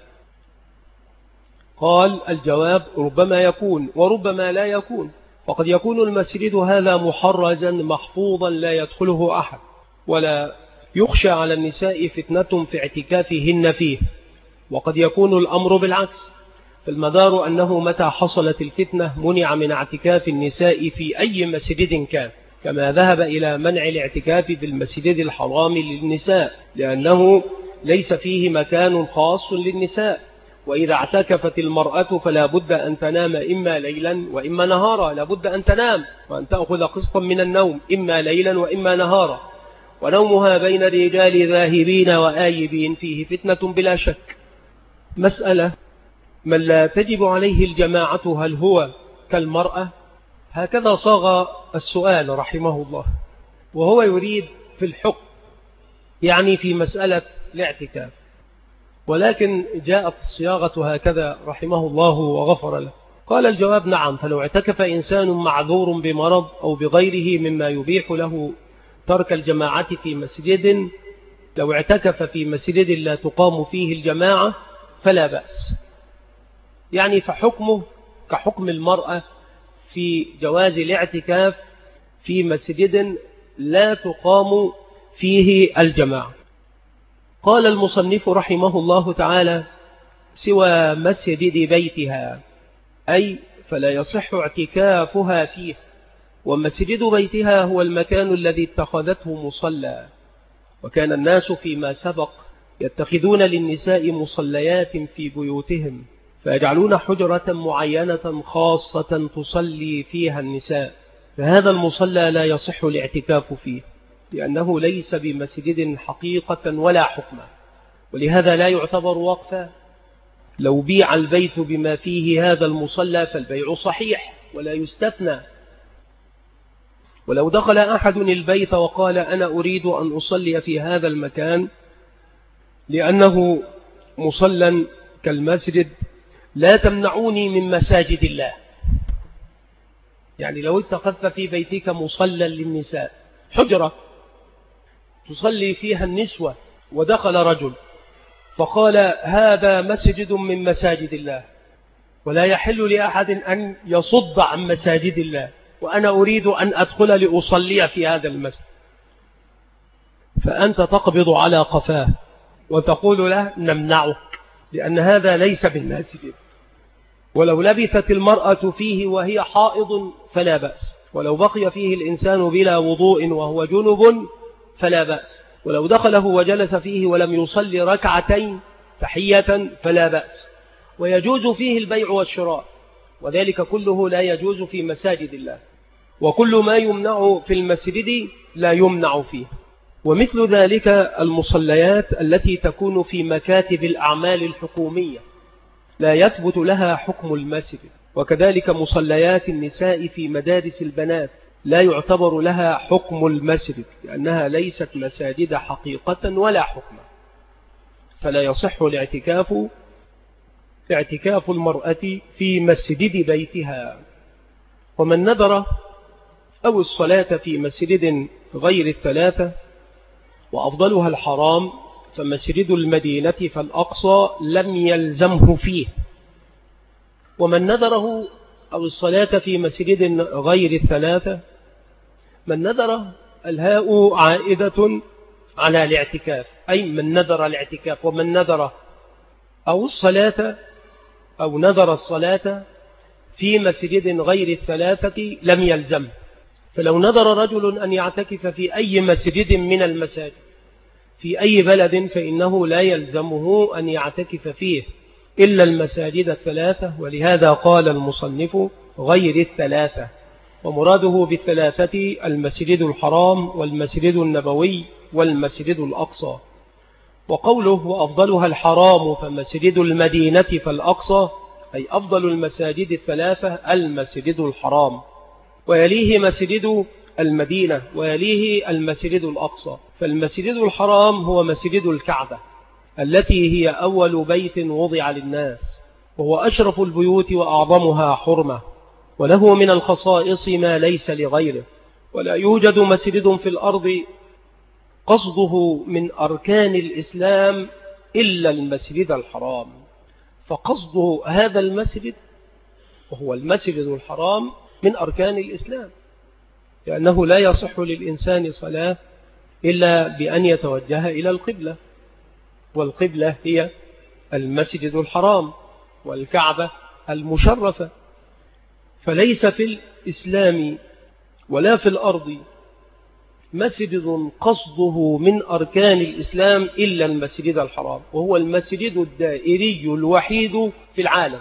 قال: الجواب: ربما يكون وربما لا يكون. فقد يكون المسجد هذا محرزا محفوظا لا يدخله أحد، ولا يخشى على النساء فتنة في اعتكافهن فيه. وقد يكون الأمر بالعكس، فالمدار أنه متى حصلت الفتنة منع من اعتكاف النساء في أي مسجد كان، كما ذهب إلى منع الاعتكاف في المسجد الحرام للنساء، لأنه ليس فيه مكان خاص للنساء. وإذا اعتكفت المرأة فلا بد أن تنام إما ليلا وإما نهارا، لا بد أن تنام وأن تأخذ قسطا من النوم إما ليلا وإما نهارا، ونومها بين الرجال ذاهبين وآيبين فيه فتنة بلا شك. مسألة: من لا تجب عليه الجماعة هل هو كالمرأة؟ هكذا صاغ السؤال رحمه الله، وهو يريد في الحكم، يعني في مسألة الاعتكاف، ولكن جاءت الصياغة هكذا رحمه الله وغفر له. قال: الجواب: نعم، فلو اعتكف إنسان معذور بمرض أو بغيره مما يبيح له ترك الجماعة في مسجد، لو اعتكف في مسجد لا تقام فيه الجماعة فلا بأس، يعني فحكمه كحكم المرأة في جواز الاعتكاف في مسجد لا تقام فيه الجماعة. قال المصنف رحمه الله تعالى: سوى مسجد بيتها، أي فلا يصح اعتكافها فيه، ومسجد بيتها هو المكان الذي اتخذته مصلى. وكان الناس فيما سبق يتخذون للنساء مصليات في بيوتهم، فيجعلون حجرة معينة خاصة تصلي فيها النساء، فهذا المصلى لا يصح الاعتكاف فيه، لأنه ليس بمسجد حقيقة ولا حكمة، ولهذا لا يعتبر وقفا. لو بيع البيت بما فيه هذا المصلى فالبيع صحيح ولا يستثنى. ولو دخل أحد البيت وقال: أنا أريد أن أصلي في هذا المكان لأنه مصلى كالمسجد، لا تمنعوني من مساجد الله. يعني لو اتخذت في بيتك مصلى للنساء، حجرة تصلي فيها النسوة، ودخل رجل فقال: هذا مسجد من مساجد الله، ولا يحل لأحد أن يصد عن مساجد الله، وأنا أريد أن أدخل لأصلي في هذا المسجد، فأنت تقبض على قفاه وتقول له: نمنعك، لأن هذا ليس بالمسجد. ولو لبثت المرأة فيه وهي حائض فلا بأس، ولو بقي فيه الإنسان بلا وضوء وهو جنب فلا بأس، ولو دخله وجلس فيه ولم يصلي ركعتين تحية فلا بأس. ويجوز فيه البيع والشراء، وذلك كله لا يجوز في مساجد الله، وكل ما يمنع في المسجد لا يمنع فيه. ومثل ذلك المصليات التي تكون في مكاتب الأعمال الحكومية لا يثبت لها حكم المسجد، وكذلك مصليات النساء في مدارس البنات لا يعتبر لها حكم المسجد، لأنها ليست مساجد حقيقة ولا حكما، فلا يصح اعتكاف المرأة في مسجد بيتها. ومن نذر أو الصلاة في مسجد غير الثلاثة وأفضلها الحرام فمسجد المدينة فالأقصى لم يلزمه فيه. ومن نذره أو الصلاة في مسجد غير الثلاثة، من نذر الهاء عائدة على الاعتكاف، أي من نذر الاعتكاف. ومن نذر أو الصلاة أو نذر الصلاة في مسجد غير الثلاثة لم يلزم. فلو نذر رجل أن يعتكف في أي مسجد من المساجد في أي بلد فإنه لا يلزمه أن يعتكف فيه إلا المساجد الثلاثة. ولهذا قال المصنف غير الثلاثة، ومراده بالثلاثة المسجد الحرام والمسجد النبوي والمسجد الأقصى. وقوله وأفضلها الحرام فمسجد المدينة فالأقصى، أي أفضل المساجد الثلاثة المسجد الحرام، ويليه مسجد المدينة، ويليه المسجد الأقصى. فالمسجد الحرام هو مسجد الكعبة التي هي أول بيت وضع للناس، وهو أشرف البيوت وأعظمها حرمة، وله من الخصائص ما ليس لغيره. ولا يوجد مسجد في الأرض قصده من أركان الإسلام إلا المسجد الحرام، فقصده هذا المسجد وهو المسجد الحرام من أركان الإسلام، لأنه لا يصح للإنسان صلاة إلا بأن يتوجه إلى القبلة، والقبلة هي المسجد الحرام والكعبة المشرفة. فليس في الإسلام ولا في الأرض مسجد قصده من أركان الإسلام إلا المسجد الحرام، وهو المسجد الدائري الوحيد في العالم.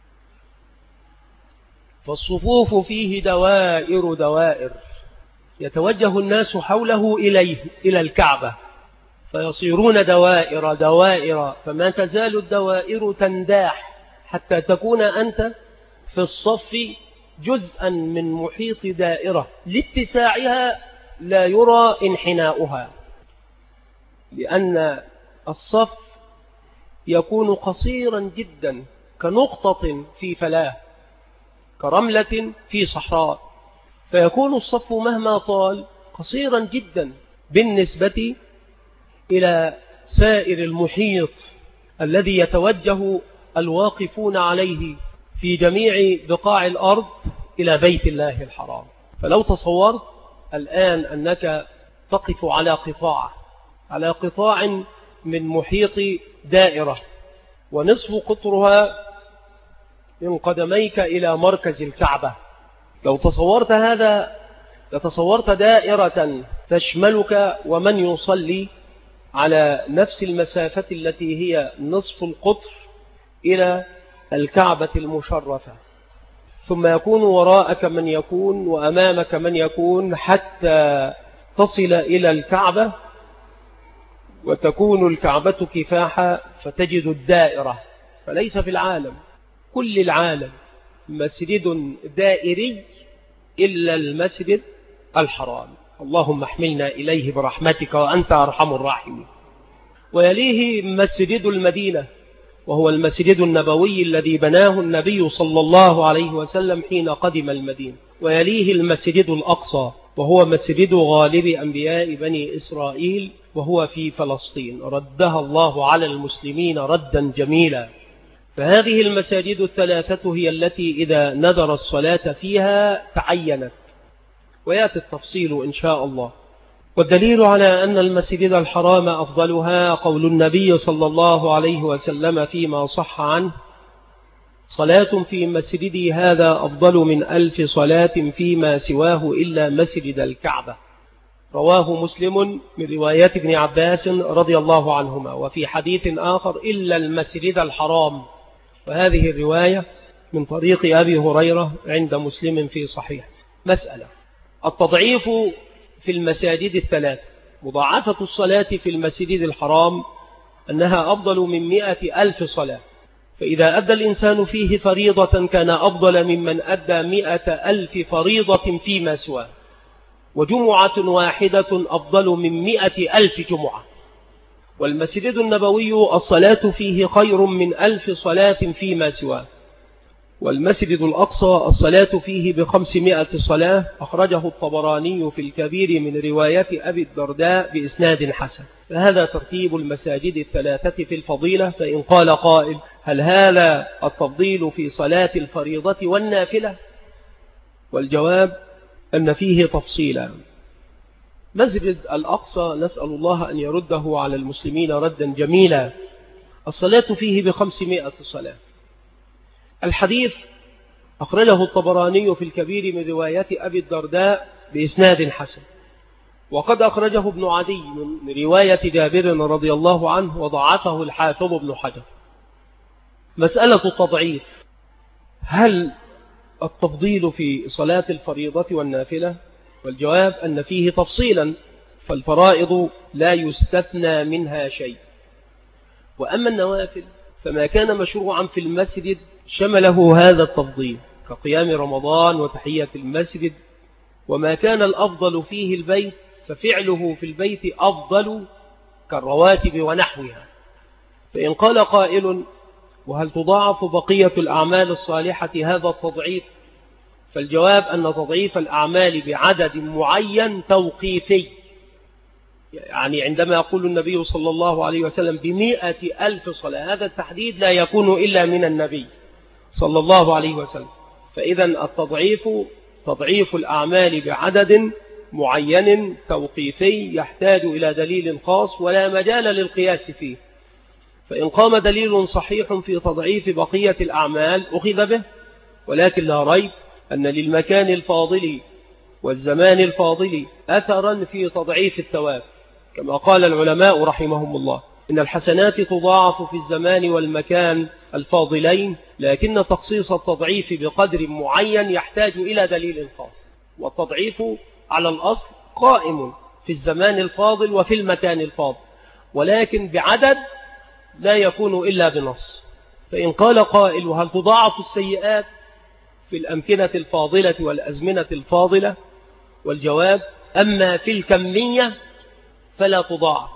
فالصفوف فيه دوائر يتوجه الناس حوله إلى الكعبة، فيصيرون دوائر، فما تزال الدوائر تنداح حتى تكون أنت في الصف جزءا من محيط دائرة لاتساعها لا يرى انحناؤها، لأن الصف يكون قصيرا جدا كنقطة في فلاة، كرملة في صحراء، فيكون الصف مهما طال قصيرا جدا بالنسبة إلى سائر المحيط الذي يتوجه الواقفون عليه في جميع بقاع الأرض إلى بيت الله الحرام. فلو تصورت الآن أنك تقف على قطاع من محيط دائرة ونصف قطرها من قدميك إلى مركز الكعبة، لو تصورت هذا لتصورت دائرة تشملك ومن يصلي على نفس المسافة التي هي نصف القطر إلى الكعبة المشرفة، ثم يكون وراءك من يكون وأمامك من يكون حتى تصل إلى الكعبة، وتكون الكعبة كفاحا فتجد الدائرة. فليس في العالم كل العالم مسجد دائري إلا المسجد الحرام، اللهم احملنا إليه برحمتك وأنت أرحم الراحمين. ويليه مسجد المدينة، وهو المسجد النبوي الذي بناه النبي صلى الله عليه وسلم حين قدم المدينة. ويليه المسجد الأقصى، وهو مسجد غالب أنبياء بني إسرائيل، وهو في فلسطين، ردها الله على المسلمين ردا جميلا. فهذه المساجد الثلاثة هي التي إذا نذر الصلاة فيها تعينت، ويأتي التفصيل إن شاء الله. والدليل على أن المسجد الحرام أفضلها قول النبي صلى الله عليه وسلم فيما صح عنه: صلاة في مسجدي هذا أفضل من 1000 صلاة فيما سواه إلا مسجد الكعبة. رواه مسلم من رواية ابن عباس رضي الله عنهما، وفي حديث آخر: إلا المسجد الحرام. وهذه الرواية من طريق أبي هريرة عند مسلم في صحيح. مسألة: التضعيف في المساجد الثلاث مضاعفة الصلاة في المسجد الحرام أنها أفضل من 100,000 صلاة، فإذا أدى الإنسان فيه فريضة كان أفضل ممن أدى 100,000 فريضة فيما سواه، وجمعة واحدة أفضل من 100,000 جمعة. والمسجد النبوي الصلاة فيه خير من 1000 صلاة فيما سواه. والمسجد الأقصى الصلاة فيه ب500 صلاة، أخرجه الطبراني في الكبير من رواية أبي الدرداء بإسناد حسن. فهذا ترتيب المساجد الثلاثة في الفضيلة. فإن قال قائل: هل هذا التفضيل في صلاة الفريضة والنافلة؟ والجواب أن فيه تفصيلا. مسجد الأقصى نسأل الله أن يرده على المسلمين ردا جميلا، الصلاة فيه ب500 صلاة. الحديث أخرجه الطبراني في الكبير من رواية أبي الدرداء بإسناد حسن، وقد أخرجه ابن عدي من رواية جابر رضي الله عنه، وضعفه الحافظ ابن حجر. مسألة التضعيف: هل التفضيل في صلاة الفريضة والنافلة؟ والجواب أن فيه تفصيلا، فالفرائض لا يستثنى منها شيء، وأما النوافل فما كان مشروعا في المسجد شمله هذا التفضيل، كقيام رمضان وتحية المسجد. وما كان الأفضل فيه البيت ففعله في البيت أفضل، كالرواتب ونحوها. فإن قال قائل: وهل تضاعف بقية الأعمال الصالحة هذا التضعيف؟ فالجواب أن تضعيف الأعمال بعدد معين توقيفي، يعني عندما يقول النبي صلى الله عليه وسلم ب100,000 صلاة، هذا التحديد لا يكون إلا من النبي صلى الله عليه وسلم. فإذا التضعيف تضعيف الأعمال بعدد معين توقيفي يحتاج إلى دليل خاص ولا مجال للقياس فيه. فإن قام دليل صحيح في تضعيف بقية الأعمال أخذ به، ولكن لا ريب أن للمكان الفاضل والزمان الفاضل أثرا في تضعيف الثواب، كما قال العلماء رحمهم الله: إن الحسنات تضاعف في الزمان والمكان الفاضلين، لكن تخصيص التضعيف بقدر معين يحتاج إلى دليل خاص. والتضعيف على الأصل قائم في الزمان الفاضل وفي المكان الفاضل، ولكن بعدد لا يكون إلا بنص. فإن قال قائل: هل تضاعف السيئات في الأمكنة الفاضلة والأزمنة الفاضلة؟ والجواب: أما في الكمية فلا تضاعف.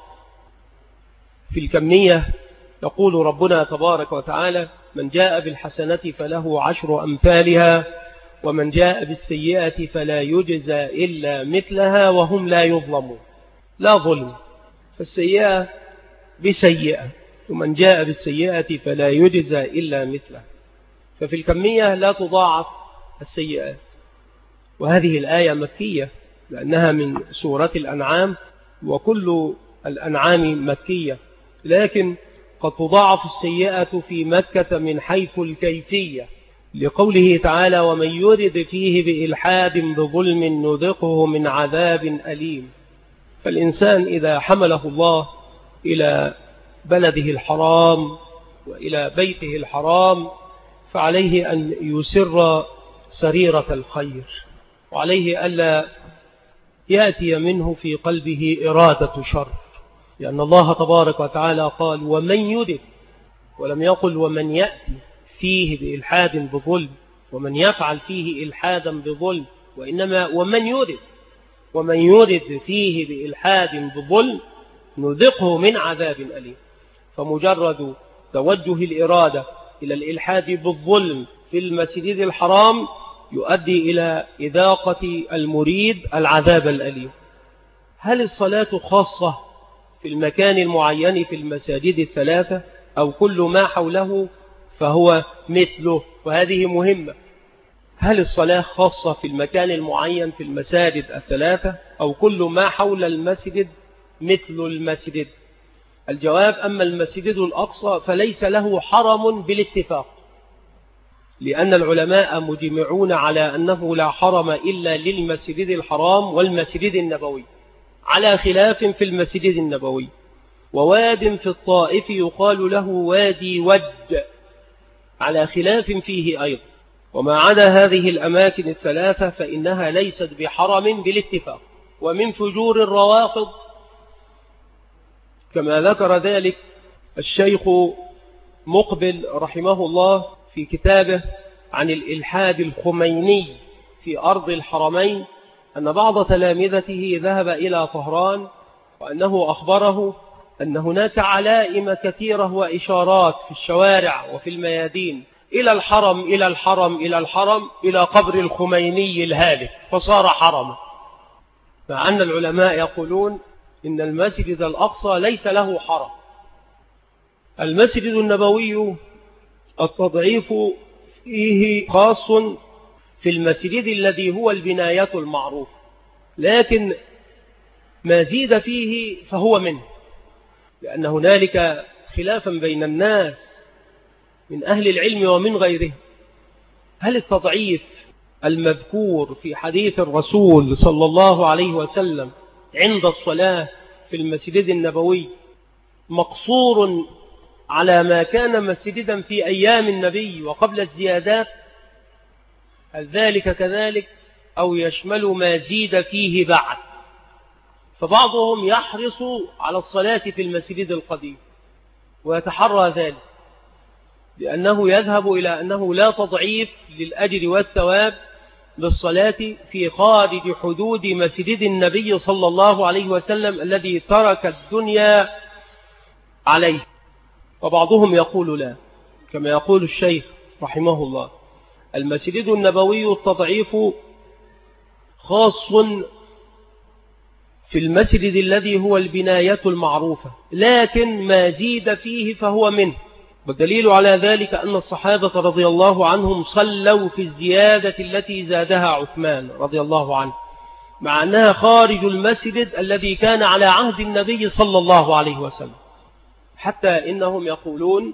في الكمية يقول ربنا تبارك وتعالى: من جاء بالحسنة فله 10 أمثالها، ومن جاء بالسيئة فلا يجزى إلا مثلها وهم لا يظلمون. لا ظلم، فالسيئة بسيئة، ومن جاء بالسيئة فلا يجزى إلا مثلها. ففي الكمية لا تضاعف السيئات. وهذه الآية مكية لأنها من سورة الأنعام، وكل الأنعام مكية، لكن قد تضاعف السيئة في مكة من حيث الكيفية، لقوله تعالى: ومن يرد فيه بإلحاد بظلم نذقه من عذاب أليم. فالإنسان إذا حمله الله إلى بلده الحرام وإلى بيته الحرام فعليه أن يسر سريرة الخير، وعليه ألا يأتي منه في قلبه إرادة شر، لأن الله تبارك وتعالى قال: ومن يرد، ولم يقل ومن يأتي فيه بإلحاد بظلم، ومن يفعل فيه إلحادا بظلم، وإنما ومن يرد، ومن يرد فيه بإلحاد بظلم نذقه من عذاب أليم. فمجرد توجه الإرادة إلى الإلحاد بالظلم في المسجد الحرام يؤدي إلى إذاقة المريد العذاب الأليم. هل الصلاة خاصة في المكان المعين في المساجد الثلاثة، أو كل ما حوله فهو مثله؟ وهذه مهمة. هل الصلاة خاصة في المكان المعين في المساجد الثلاثة، أو كل ما حول المسجد مثل المسجد؟ الجواب: أما المسجد الأقصى فليس له حرم بالاتفاق، لأن العلماء مجمعون على أنه لا حرم إلا للمسجد الحرام والمسجد النبوي، على خلاف في المسجد النبوي. وواد في الطائف يقال له وادي ود، على خلاف فيه أيضا. وما عدا هذه الأماكن الثلاثة فإنها ليست بحرم بالاتفاق. ومن فجور الروافض كما ذكر ذلك الشيخ مقبل رحمه الله في كتابه عن الإلحاد الخميني في أرض الحرمين، أن بعض تلامذته ذهب إلى طهران وأنه أخبره أن هناك علائم كثيرة وإشارات في الشوارع وفي الميادين إلى الحرم إلى الحرم إلى الحرم إلى قبر الخميني الهالك فصار حرما، مع أن العلماء يقولون إن المسجد الأقصى ليس له حرم. المسجد النبوي التضعيف فيه خاص في المسجد الذي هو البناية المعروفة، لكن ما زيد فيه فهو منه، لأن هنالك خلافا بين الناس من أهل العلم ومن غيره، هل التضعيف المذكور في حديث الرسول صلى الله عليه وسلم عند الصلاة في المسجد النبوي مقصور على ما كان مسجدا في أيام النبي وقبل الزيادات، هل ذلك كذلك أو يشمل ما زيد فيه بعد؟ فبعضهم يحرص على الصلاة في المسجد القديم ويتحرى ذلك لأنه يذهب إلى أنه لا تضعيف للأجر والثواب للصلاة في خارج حدود مسجد النبي صلى الله عليه وسلم الذي ترك الدنيا عليه. وبعضهم يقول لا، كما يقول الشيخ رحمه الله: المسجد النبوي التضعيف خاص في المسجد الذي هو البناية المعروفة، لكن ما زيد فيه فهو منه. والدليل على ذلك أن الصحابة رضي الله عنهم صلوا في الزيادة التي زادها عثمان رضي الله عنه، مع أنها خارج المسجد الذي كان على عهد النبي صلى الله عليه وسلم، حتى إنهم يقولون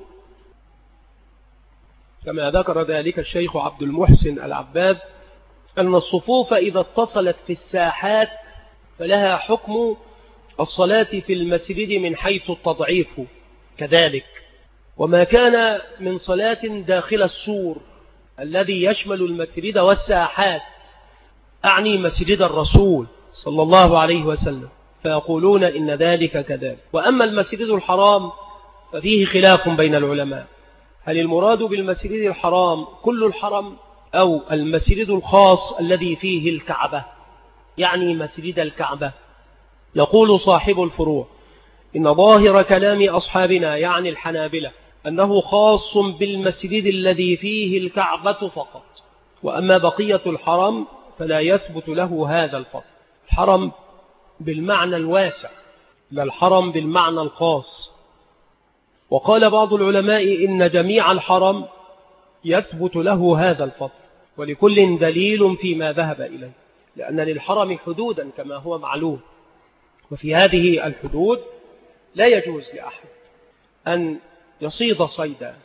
كما ذكر ذلك الشيخ عبد المحسن العباد أن الصفوف إذا اتصلت في الساحات فلها حكم الصلاة في المسجد من حيث التضعيف كذلك، وما كان من صلاة داخل السور الذي يشمل المسجد والساحات، أعني مسجد الرسول صلى الله عليه وسلم، فيقولون إن ذلك كذلك. وأما المسجد الحرام ففيه خلاف بين العلماء، هل المراد بالمسجد الحرام كل الحرم أو المسجد الخاص الذي فيه الكعبة، يعني مسجد الكعبة؟ يقول صاحب الفروع إن ظاهر كلام أصحابنا يعني الحنابلة أنه خاص بالمسجد الذي فيه الكعبة فقط، وأما بقية الحرم فلا يثبت له هذا الفضل. الحرم بالمعنى الواسع لا الحرم بالمعنى الخاص. وقال بعض العلماء إن جميع الحرم يثبت له هذا الفضل، ولكل دليل فيما ذهب إليه، لأن للحرم حدودا كما هو معلوم، وفي هذه الحدود لا يجوز لأحد أن يصيد صيدا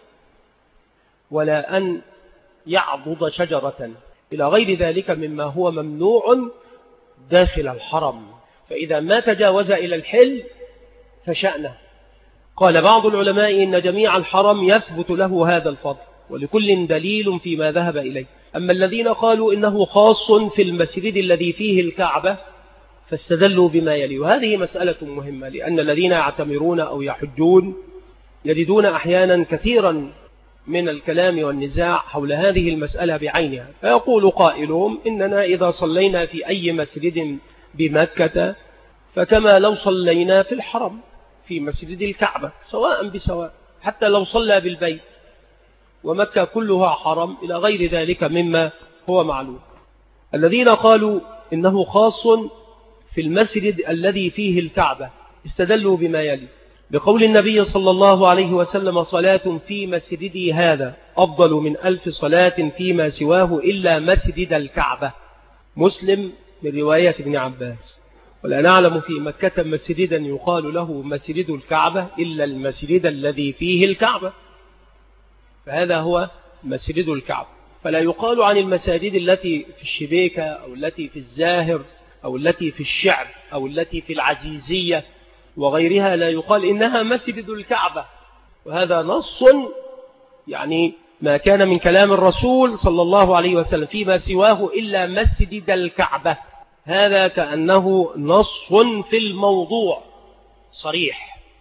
ولا أن يعضد شجرة إلى غير ذلك مما هو ممنوع داخل الحرم، فإذا ما تجاوز إلى الحل فشأنه. قال بعض العلماء إن جميع الحرم يثبت له هذا الفضل، ولكل دليل فيما ذهب إليه. أما الذين قالوا إنه خاص في المسجد الذي فيه الكعبة فاستدلوا بما يلي، وهذه مسألة مهمة، لأن الذين يعتمرون أو يحجون يجدون أحيانا كثيرا من الكلام والنزاع حول هذه المسألة بعينها، فيقول قائلهم إننا إذا صلينا في أي مسجد بمكة فكما لو صلينا في الحرم في مسجد الكعبة سواء بسواء، حتى لو صلى بالبيت، ومكة كلها حرم إلى غير ذلك مما هو معلوم. الذين قالوا إنه خاص في المسجد الذي فيه الكعبة استدلوا بما يلي، بقول النبي صلى الله عليه وسلم: صلاة في مسجدي هذا أفضل من 1000 صلاة فيما سواه إلا مسجد الكعبة. مسلم من رواية ابن عباس: ولا نعلم في مكة مسجدا يقال له مسجد الكعبة إلا المسجد الذي فيه الكعبة، فهذا هو مسجد الكعبة. فلا يقال عن المساجد التي في الشبيكة أو التي في الزاهر أو التي في الشعب أو التي في العزيزية وغيرها، لا يقال إنها مسجد الكعبة، وهذا نص يعني ما كان من كلام الرسول صلى الله عليه وسلم فيما سواه إلا مسجد الكعبة، هذا كأنه نص في الموضوع صريح،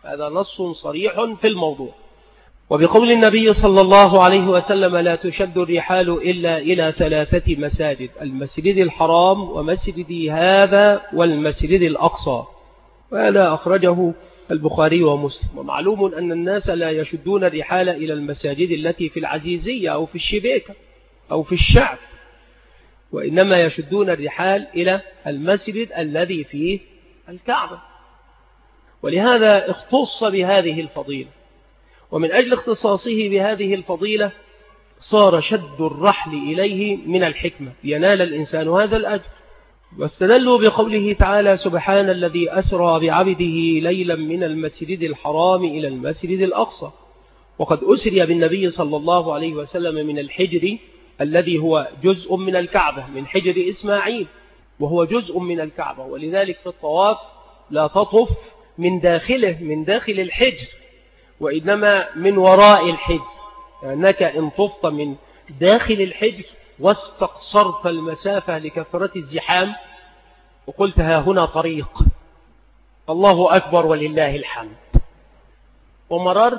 هذا نص صريح في الموضوع. وبقول النبي صلى الله عليه وسلم لا تشد الرحال إلا إلى 3 مساجد: المسجد الحرام ومسجدي هذا والمسجد الأقصى. وهذا أخرجه البخاري ومسلم. ومعلوم أن الناس لا يشدون الرحال إلى المساجد التي في العزيزية أو في الشبيكة أو في الشعب، وإنما يشدون الرحال إلى المسجد الذي فيه الكعبة. ولهذا اختص بهذه الفضيلة، ومن أجل اختصاصه بهذه الفضيلة صار شد الرحل إليه من الحكمة ينال الإنسان هذا الأجر. واستدلوا بقوله تعالى: سبحان الذي أسرى بعبده ليلا من المسجد الحرام إلى المسجد الأقصى. وقد أسري بالنبي صلى الله عليه وسلم من الحجر الذي هو جزء من الكعبة، من حجر إسماعيل، وهو جزء من الكعبة. ولذلك في الطواف لا تطف من داخله، من داخل الحجر، وإنما من وراء الحجر، لأنك إن طفت من داخل الحجر واستقصرت المسافة لكثرة الزحام وقلت ها هنا طريق، الله أكبر ولله الحمد، ومررت،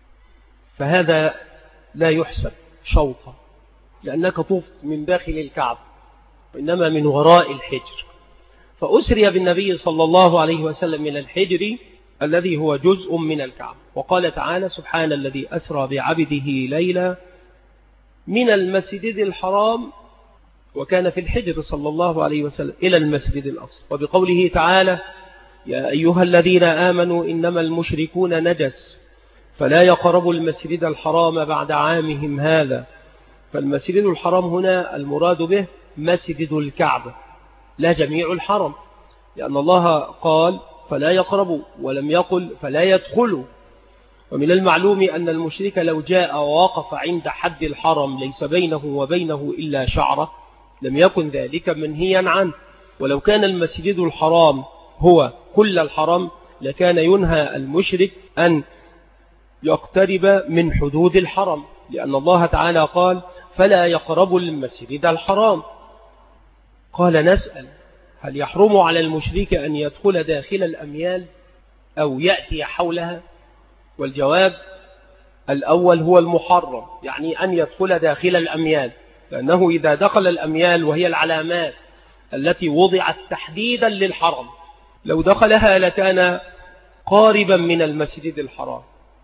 فهذا لا يحسب شوطا، لأنك طفت من داخل الكعبة وإنما من وراء الحجر. فأسري بالنبي صلى الله عليه وسلم من الحجر الذي هو جزء من الكعبة. وقال تعالى: سبحان الذي أسرى بعبده ليلا من المسجد الحرام، وكان في الحجر صلى الله عليه وسلم، إلى المسجد الأقصى. وبقوله تعالى: يا أيها الذين آمنوا إنما المشركون نجس فلا يقربوا المسجد الحرام بعد عامهم هذا. فالمسجد الحرام هنا المراد به مسجد الكعبة لا جميع الحرم، لأن الله قال فلا يقربوا ولم يقل فلا يدخلوا. ومن المعلوم أن المشرك لو جاء ووقف عند حد الحرم ليس بينه وبينه إلا شعرة لم يكن ذلك منهيا عنه. ولو كان المسجد الحرام هو كل الحرم لكان ينهى المشرك أن يقترب من حدود الحرم، لأن الله تعالى قال فلا يقربوا المسجد الحرام. قال: نسأل هل يحرم على المشرك أن يدخل داخل الأميال أو يأتي حولها؟ والجواب الأول هو المحرم، يعني أن يدخل داخل الأميال، لأنه إذا دخل الأميال وهي العلامات التي وضعت تحديدا للحرم لو دخلها لكان قاربا من المسجد الحرام،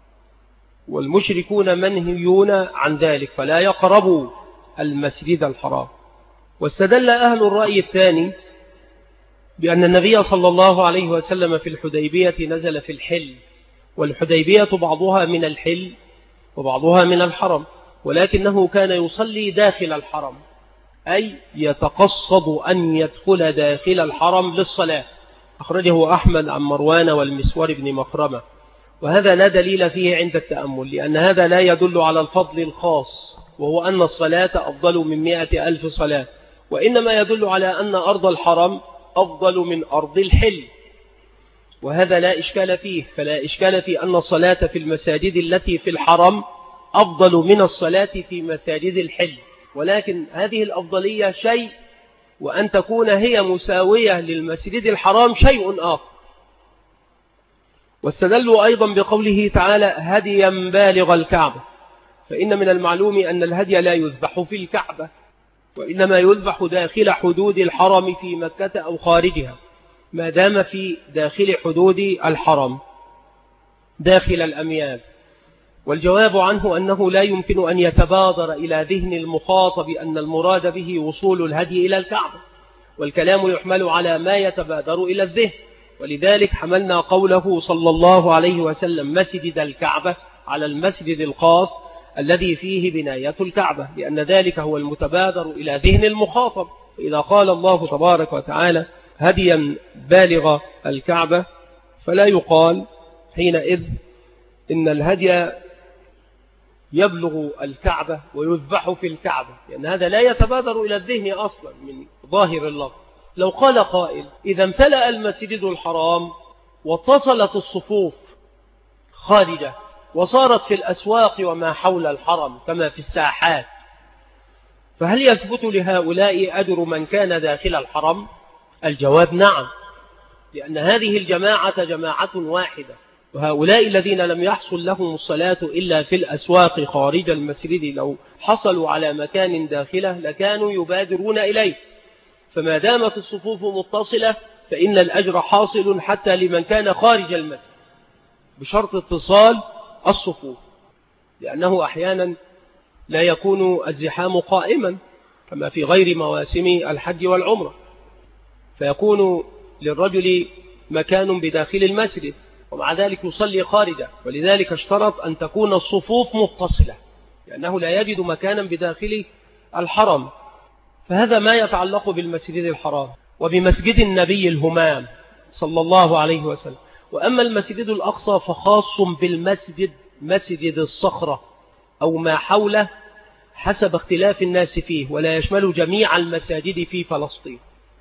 والمشركون منهيون عن ذلك فلا يقربوا المسجد الحرام. واستدل أهل الرأي الثاني بأن النبي صلى الله عليه وسلم في الحديبية نزل في الحل، والحديبية بعضها من الحل وبعضها من الحرم، ولكنه كان يصلي داخل الحرم، أي يتقصد أن يدخل داخل الحرم للصلاة. أخرجه أحمد عن مروان والمسور بن مخرمة. وهذا لا دليل فيه عند التأمل، لأن هذا لا يدل على الفضل الخاص وهو أن الصلاة أفضل من 100,000 صلاة، وإنما يدل على أن أرض الحرم أفضل من أرض الحل، وهذا لا إشكال فيه. فلا إشكال في أن الصلاة في المساجد التي في الحرم أفضل من الصلاة في مساجد الحل، ولكن هذه الأفضلية شيء، وأن تكون هي مساوية للمسجد الحرام شيء آخر. واستدلوا أيضا بقوله تعالى: هديا بالغ الكعبة، فإن من المعلوم أن الهدي لا يذبح في الكعبة، وإنما يذبح داخل حدود الحرم في مكة أو خارجها، ما دام في داخل حدود الحرم داخل الأميال. والجواب عنه أنه لا يمكن أن يتبادر إلى ذهن المخاطب أن المراد به وصول الهدي إلى الكعبة، والكلام يحمل على ما يتبادر إلى الذهن، ولذلك حملنا قوله صلى الله عليه وسلم مسجد الكعبة على المسجد الخاص الذي فيه بناية الكعبة، لأن ذلك هو المتبادر إلى ذهن المخاطب. إذا قال الله تبارك وتعالى هديا بالغ الكعبة فلا يقال حينئذ إن الهدي يبلغ الكعبة ويذبح في الكعبة، لأن هذا لا يتبادر إلى الذهن أصلا من ظاهر اللفظ. لو قال قائل إذا امتلأ المسجد الحرام واتصلت الصفوف خارجة وصارت في الأسواق وما حول الحرم كما في الساحات، فهل يثبت لهؤلاء أجر من كان داخل الحرم؟ الجواب نعم، لأن هذه الجماعة جماعة واحدة، وهؤلاء الذين لم يحصل لهم الصلاة إلا في الأسواق خارج المسجد لو حصلوا على مكان داخله لكانوا يبادرون إليه. فما دامت الصفوف متصلة فإن الأجر حاصل حتى لمن كان خارج المسجد بشرط اتصال الصفوف، لأنه أحيانا لا يكون الزحام قائما كما في غير مواسم الحج والعمرة، فيكون للرجل مكان بداخل المسجد ومع ذلك يصلي خارجه، ولذلك اشترط أن تكون الصفوف متصلة لأنه لا يجد مكانا بداخل الحرم. فهذا ما يتعلق بالمسجد الحرام وبمسجد النبي الهمام صلى الله عليه وسلم. وأما المسجد الأقصى فخاص بالمسجد مسجد الصخرة أو ما حوله حسب اختلاف الناس فيه، ولا يشمل جميع المساجد في فلسطين.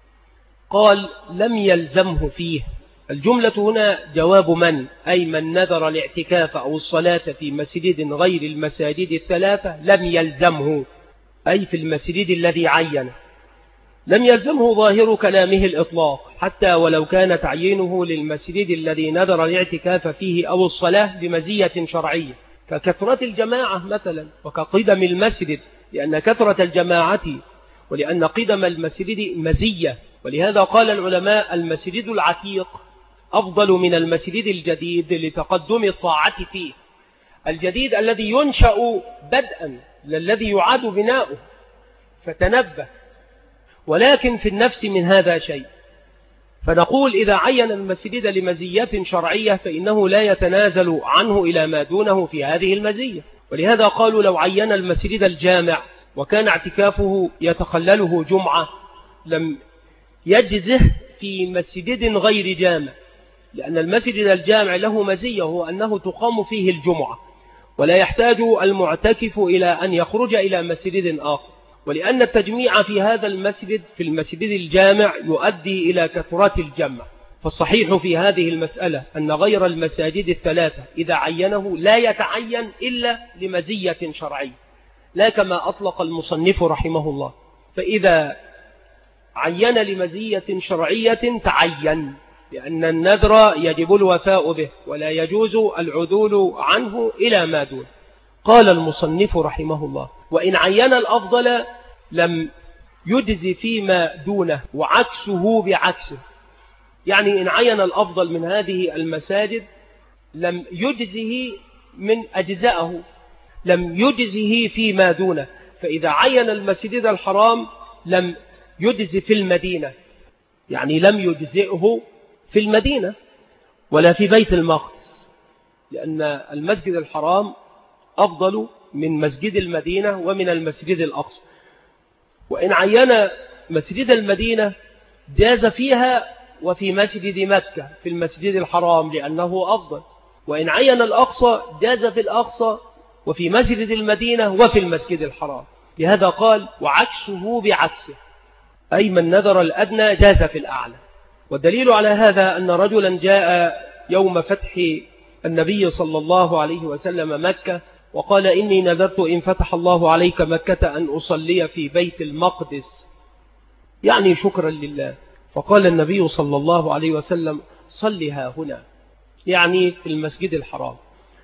قال لم يلزمه فيه، الجملة هنا جواب من، أي من نذر الاعتكاف أو الصلاة في مسجد غير المساجد الثلاثة لم يلزمه، أي في المسجد الذي عينه. لم يلزمه ظاهر كلامه الإطلاق حتى ولو كان تعيينه للمسجد الذي نذر الاعتكاف فيه أو الصلاة بمزية شرعية ككثرة الجماعة مثلا وكقدم المسجد، لأن كثرة الجماعة ولأن قدم المسجد مزية. ولهذا قال العلماء المسجد العتيق أفضل من المسجد الجديد لتقدم الطاعة فيه. الجديد الذي ينشأ بدءا للذي يعاد بناؤه، فتنبه. ولكن في النفس من هذا شيء، فنقول إذا عين المسجد لمزية شرعية فإنه لا يتنازل عنه إلى ما دونه في هذه المزية. ولهذا قالوا لو عين المسجد الجامع وكان اعتكافه يتخلله جمعة لم يجزه في مسجد غير جامع، لأن المسجد الجامع له مزية هو أنه تقام فيه الجمعة ولا يحتاج المعتكف إلى أن يخرج إلى مسجد آخر، ولأن التجميع في هذا المسجد في المسجد الجامع يؤدي إلى كثرة الجمع. فالصحيح في هذه المسألة أن غير المساجد الثلاثة إذا عينه لا يتعين إلا لمزية شرعية، لا كما أطلق المصنف رحمه الله. فإذا عين لمزية شرعية تعين، لأن النذر يجب الوفاء به ولا يجوز العدول عنه إلى ما دون. قال المصنف رحمه الله وإن عين الأفضل لم يجز فيما دونه وعكسه بعكسه، يعني إن عين الأفضل من هذه المساجد لم يجزه من أجزائه، لم يجزه فيما دونه. فإذا عين المسجد الحرام لم يجز في المدينة، يعني لم يجزئه في المدينة ولا في بيت المقدس، لأن المسجد الحرام أفضل من مسجد المدينة ومن المسجد الأقصى. وإن عين مسجد المدينة جاز فيها وفي مسجد مكة في المسجد الحرام لأنه أفضل، وإن عين الأقصى جاز في الأقصى وفي مسجد المدينة وفي المسجد الحرام. لهذا قال وعكسه بعكسه، أي من نذر الأدنى جاز في الأعلى. والدليل على هذا أن رجلا جاء يوم فتح النبي صلى الله عليه وسلم مكة وقال إني نذرت إن فتح الله عليك مكة أن أصلي في بيت المقدس، يعني شكرا لله. فقال النبي صلى الله عليه وسلم صلها هنا، يعني في المسجد الحرام.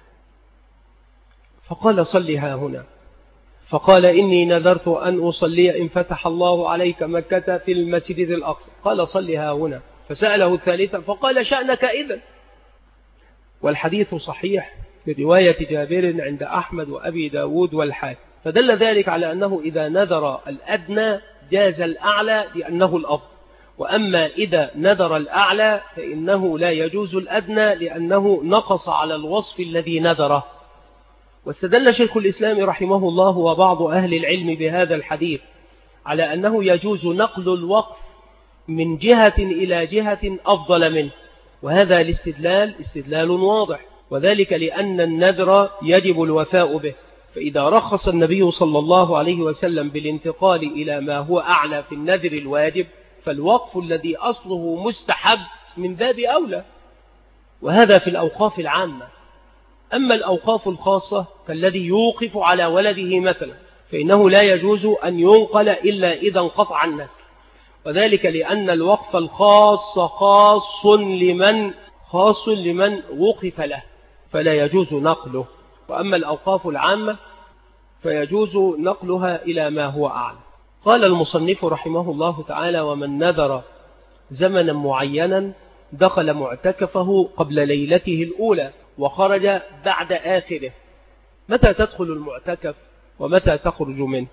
فقال صلها هنا، فقال إني نذرت أن أصلي إن فتح الله عليك مكة في المسجد الأقصى، قال صلها هنا. فسأله الثالثة فقال شأنك إذن. والحديث صحيح برواية جابر عند أحمد وأبي داود والحاكم، فدل ذلك على أنه إذا نذر الأدنى جاز الأعلى لأنه الأفضل، وأما إذا نذر الأعلى فإنه لا يجوز الأدنى لأنه نقص على الوصف الذي نذره. واستدل شيخ الإسلام رحمه الله وبعض أهل العلم بهذا الحديث على أنه يجوز نقل الوقف من جهة إلى جهة أفضل منه، وهذا الاستدلال استدلال واضح، وذلك لأن النذر يجب الوفاء به. فإذا رخص النبي صلى الله عليه وسلم بالانتقال إلى ما هو أعلى في النذر الواجب، فالوقف الذي أصله مستحب من باب أولى، وهذا في الأوقاف العامة. أما الأوقاف الخاصة كالذي يوقف على ولده مثلا فإنه لا يجوز أن ينقل إلا إذا انقطع النسل، وذلك لأن الوقف الخاص خاص لمن خاص لمن وقف له فلا يجوز نقله، وأما الأوقاف العامة فيجوز نقلها إلى ما هو أعلى. قال المصنف رحمه الله تعالى: ومن نذر زمنا معينا دخل معتكفه قبل ليلته الأولى وخرج بعد آخره. متى تدخل المعتكف ومتى تخرج منه؟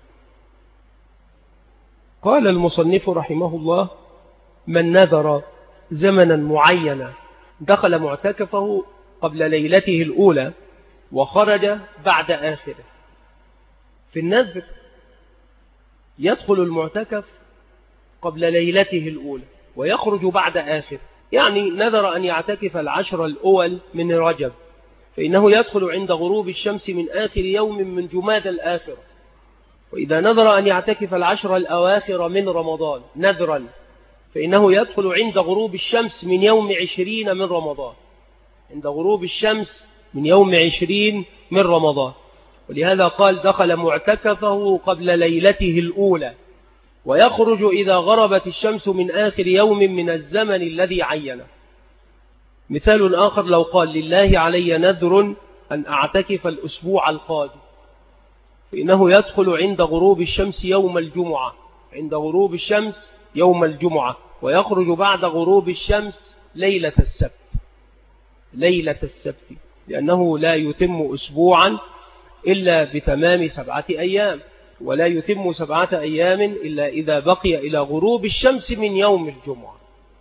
قال المصنف رحمه الله: من نذر زمنا معينا دخل معتكفه قبل ليلته الأولى وخرج بعد آخره. في النذر يدخل المعتكف قبل ليلته الأولى ويخرج بعد آخره، يعني نذر أن يعتكف 10 الأول من رجب، فإنه يدخل عند غروب الشمس من آخر يوم من جمادى الآخرة. وإذا نذر أن يعتكف 10 الأواخر من رمضان نذرا، فإنه يدخل عند غروب الشمس من يوم 20 من رمضان، عند غروب الشمس من يوم 20 من رمضان. ولهذا قال: دخل معتكفه قبل ليلته الأولى ويخرج إذا غربت الشمس من آخر يوم من الزمن الذي عينه. مثال آخر: لو قال: لله علي نذر أن أعتكف الأسبوع القادم، فإنه يدخل عند غروب الشمس يوم الجمعة، عند غروب الشمس يوم الجمعة، ويخرج بعد غروب الشمس ليلة السبت، ليلة السبت، لأنه لا يتم أسبوعا إلا بتمام 7 أيام، ولا يتم 7 أيام إلا إذا بقي إلى غروب الشمس من يوم الجمعة.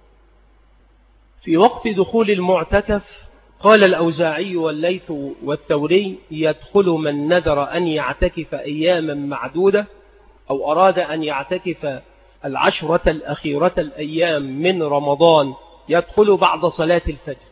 في وقت دخول المعتكف قال الأوزاعي والليث والثوري: يدخل من نذر أن يعتكف أياما معدودة أو أراد أن يعتكف 10 الأخيرة الأيام من رمضان، يدخل بعد صلاة الفجر،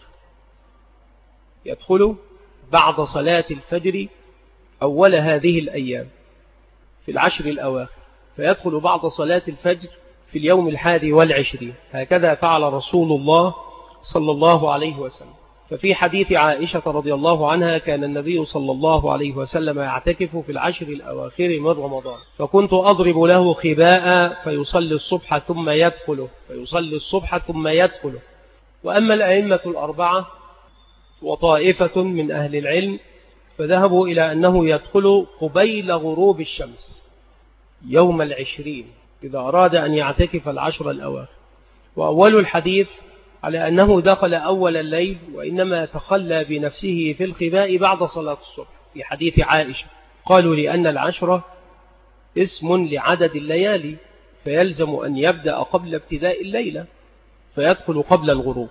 يدخل بعد صلاة الفجر أول هذه الأيام في 10 الأواخر، فيدخل بعد صلاة الفجر في اليوم 21. هكذا فعل رسول الله صلى الله عليه وسلم. ففي حديث عائشة رضي الله عنها: كان النبي صلى الله عليه وسلم يعتكف في 10 الأواخر من رمضان، فكنت أضرب له خباء فيصلي الصبح ثم يدخله، فيصلي الصبح ثم يدخله. وأما الأئمة الأربعة وطائفة من أهل العلم فذهبوا إلى أنه يدخل قبيل غروب الشمس يوم 20 إذا أراد أن يعتكف 10 الأواخر. وأول الحديث على أنه دخل أول الليل، وإنما تخلى بنفسه في الخباء بعد صلاة الصبح في حديث عائشة. قالوا: لأن 10 اسم لعدد الليالي، فيلزم أن يبدأ قبل ابتداء الليلة فيدخل قبل الغروب.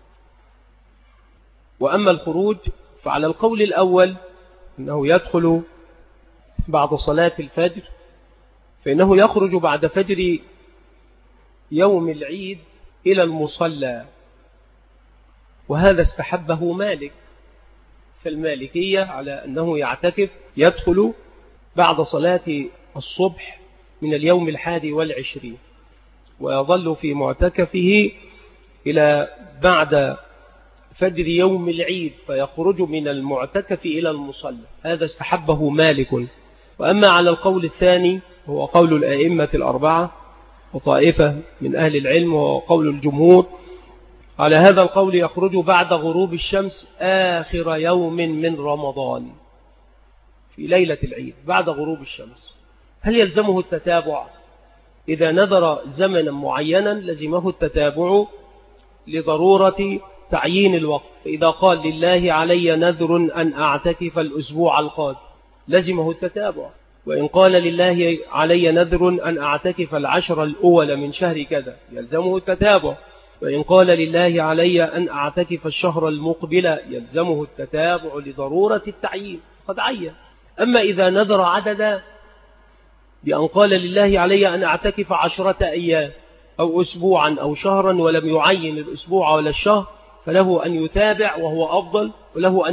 وأما الخروج فعلى القول الأول أنه يدخل بعد صلاة الفجر، فإنه يخرج بعد فجر يوم العيد إلى المصلى، وهذا استحبه مالك، فالمالكية على أنه يعتكف يدخل بعد صلاة الصبح من اليوم 21 ويظل في معتكفه إلى بعد فجر يوم العيد، فيخرج من المعتكف إلى المصلى، هذا استحبه مالك. وأما على القول الثاني هو قول الأئمة الأربعة وطائفة من أهل العلم وقول الجمهور، على هذا القول يخرج بعد غروب الشمس آخر يوم من رمضان في ليلة العيد بعد غروب الشمس. هل يلزمه التتابع؟ إذا نذر زمنا معينا لزمه التتابع لضرورة تعيين الوقت، فإذا قال: لله علي نذر أن أعتكف الأسبوع القادم لزمه التتابع. وإن قال: لله علي نذر أن أعتكف 10 الأول من شهر كذا يلزمه التتابع. وإن قال: لله علي أن أعتكف الشهر المقبل يلزمه التتابع لضرورة التعيين، قد عين. أما إذا نذر عددا بأن قال: لله علي أن أعتكف 10 أيام أو أسبوعا أو شهرا ولم يعين الأسبوع ولا الشهر، فله أن يتابع وهو أفضل، وله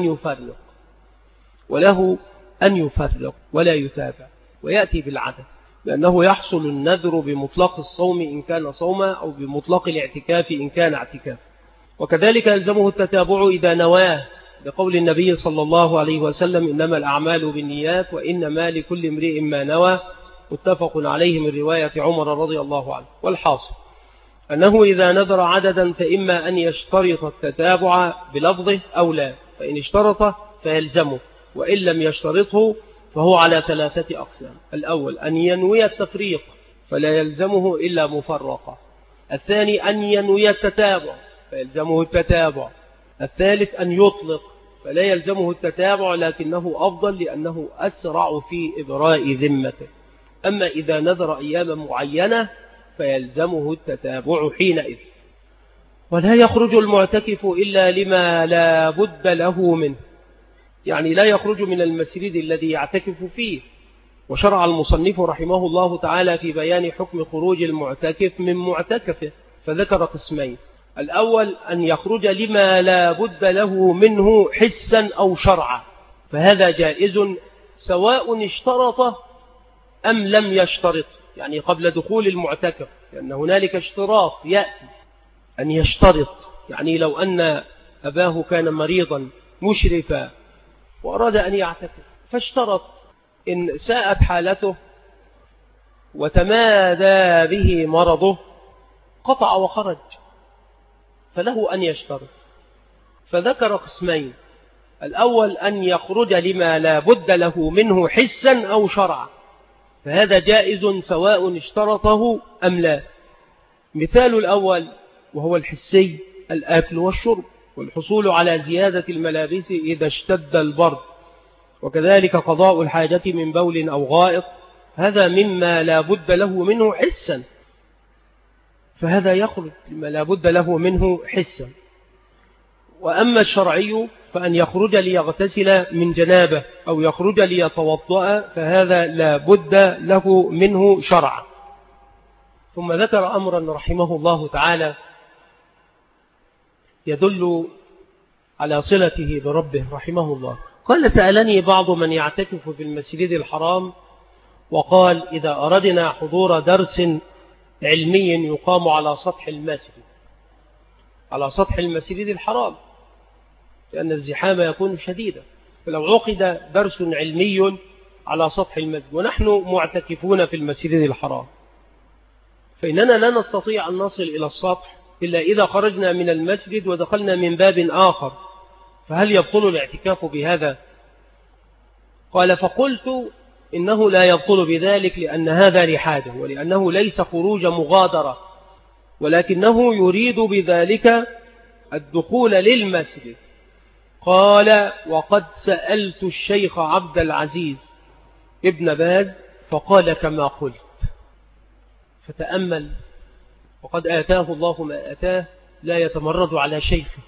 أن يفرق ولا يتابع ويأتي بالعدد، لأنه يحصل النذر بمطلق الصوم إن كان صوما أو بمطلق الاعتكاف إن كان اعتكاف. وكذلك يلزمه التتابع إذا نواه، بقول النبي صلى الله عليه وسلم: إنما الأعمال بالنيات وإنما لكل امرئ ما نوى، متفق عليه من رواية عمر رضي الله عنه. والحاصل أنه إذا نذر عددا فإما أن يشترط التتابع بلفظه أو لا، فإن اشترط فيلزمه، وإن لم يشترطه فهو على 3 أقسام. الأول أن ينوي التفريق فلا يلزمه إلا مفرقة. الثاني أن ينوي التتابع فيلزمه التتابع. الثالث أن يطلق فلا يلزمه التتابع لكنه أفضل لأنه أسرع في إبراء ذمته. أما إذا نذر أياما معينة فيلزمه التتابع حينئذ. ولا يخرج المعتكف إلا لما لا بد له منه، يعني لا يخرج من المسجد الذي يعتكف فيه. وشرع المصنف رحمه الله تعالى في بيان حكم خروج المعتكف من معتكفه، فذكر قسمين: الأول أن يخرج لما لا بد له منه حسا أو شرعا، فهذا جائز سواء اشترط أم لم يشترط، يعني قبل دخول المعتكف، لأن هنالك اشتراط يأتي أن يشترط، يعني لو أن أباه كان مريضا مشرفا وأراد أن يعتكف فاشترط، إن ساءت حالته وتمادى به مرضه قطع وخرج، فله أن يشترط. فذكر قسمين: الأول أن يخرج لما لا بد له منه حسا أو شرعا، فهذا جائز سواء اشترطه أم لا. مثال الأول وهو الحسي: الأكل والشرب، والحصول على زيادة الملابس إذا اشتد البرد، وكذلك قضاء الحاجة من بول أو غائط، هذا مما لا بد له منه حسا، فهذا يخرج لما لا بد له منه حسا. وأما الشرعي فأن يخرج ليغتسل من جنابه أو يخرج ليتوضأ، فهذا لا بد له منه شرعا. ثم ذكر أمرا رحمه الله تعالى يدل على صلته بربه رحمه الله. قال: سألني بعض من يعتكف في المسجد الحرام وقال: إذا أردنا حضور درس علمي يقام على سطح المسجد، على سطح المسجد الحرام، لأن الزحام يكون شديدا، فلو عقد درس علمي على سطح المسجد ونحن معتكفون في المسجد الحرام، فإننا لا نستطيع أن نصل إلى السطح إلا إذا خرجنا من المسجد ودخلنا من باب آخر، فهل يبطل الاعتكاف بهذا؟ قال: فقلت إنه لا يبطل بذلك، لأن هذا لحاجة، ولأنه ليس خروج مغادرة، ولكنه يريد بذلك الدخول للمسجد. قال: وقد سألت الشيخ عبد العزيز ابن باز فقال كما قلت. فتأمل، وقد آتاه الله ما آتاه، لا يتمرد على شيخه،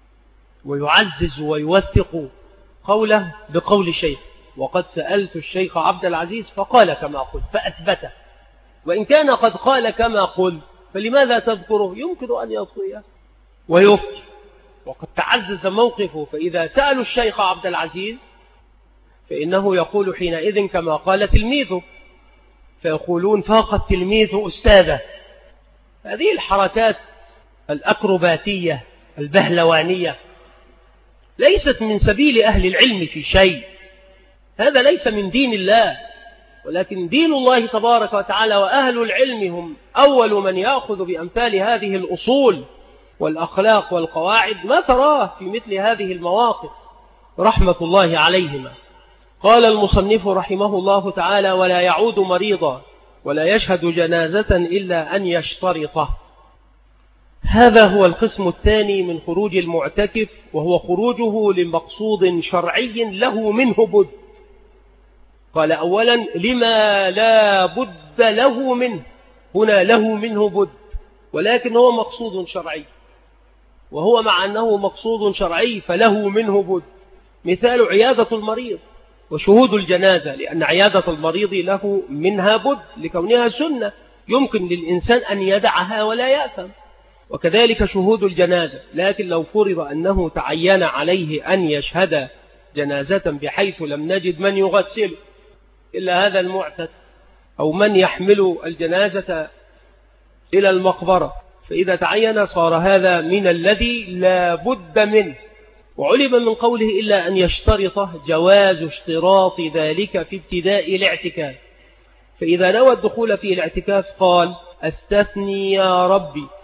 ويعزز ويوثق قوله بقول شيخ. وقد سألت الشيخ عبد العزيز فقال كما قلت، فأثبته. وإن كان قد قال كما قلت فلماذا تذكره؟ يمكن أن يضطيه ويفتي، وقد تعزز موقفه. فإذا سألوا الشيخ عبد العزيز فإنه يقول حينئذ كما قال تلميذه، فيقولون فاق التلميذ أستاذه. هذه الحركات الأكروباتية البهلوانية ليست من سبيل أهل العلم في شيء، هذا ليس من دين الله، ولكن دين الله تبارك وتعالى، وأهل العلم هم أول من يأخذ بأمثال هذه الأصول والأخلاق والقواعد. ما تراه في مثل هذه المواقف رحمة الله عليهما. قال المصنف رحمه الله تعالى: ولا يعود مريضا ولا يشهد جنازة إلا أن يشترطه. هذا هو القسم الثاني من خروج المعتكف، وهو خروجه لمقصود شرعي له منه بد. قال: أولا لما لا بد له منه، هنا له منه بد، ولكن هو مقصود شرعي، وهو مع أنه مقصود شرعي فله منه بد. مثال عيادة المريض وشهود الجنازة، لأن عيادة المريض له منها بد لكونها سنة يمكن للإنسان أن يدعها ولا يأثم، وكذلك شهود الجنازة. لكن لو فرض أنه تعين عليه أن يشهد جنازة بحيث لم نجد من يغسله إلا هذا المعتد أو من يحمل الجنازة إلى المقبرة، فإذا تعين صار هذا من الذي لا بد منه. وعلم من قوله إلا أن يشترطه جواز اشتراط ذلك في ابتداء الاعتكاف، فإذا نوى الدخول في الاعتكاف قال: أستثني يا ربي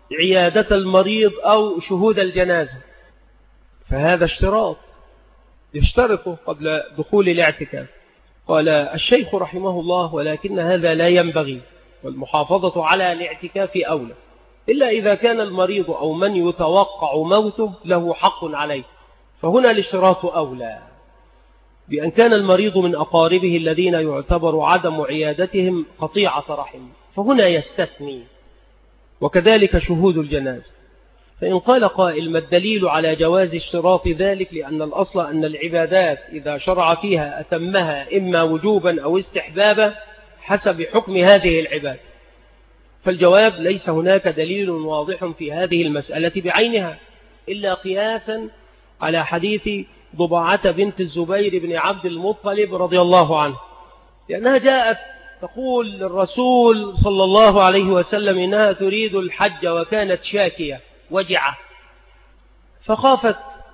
عيادة المريض أو شهود الجنازة، فهذا اشتراط يشترطه قبل دخول الاعتكاف. قال الشيخ رحمه الله: ولكن هذا لا ينبغي، والمحافظة على الاعتكاف أولى، إلا إذا كان المريض أو من يتوقع موته له حق عليه، فهنا الاشتراط أولى، بأن كان المريض من أقاربه الذين يعتبر عدم عيادتهم قطيعة رحم، فهنا يستثني، وكذلك شهود الجنازة. فإن قال قائل: ما الدليل على جواز اشتراط ذلك؟ لأن الأصل أن العبادات إذا شرع فيها أتمها إما وجوبا أو استحبابا حسب حكم هذه العبادة. فالجواب: ليس هناك دليل واضح في هذه المسألة بعينها، إلا قياسا على حديث ضباعة بنت الزبير بن عبد المطلب رضي الله عنه، لأنها جاءت تقول للرسول صلى الله عليه وسلم إنها تريد الحج، وكانت شاكية وجعة، فخافت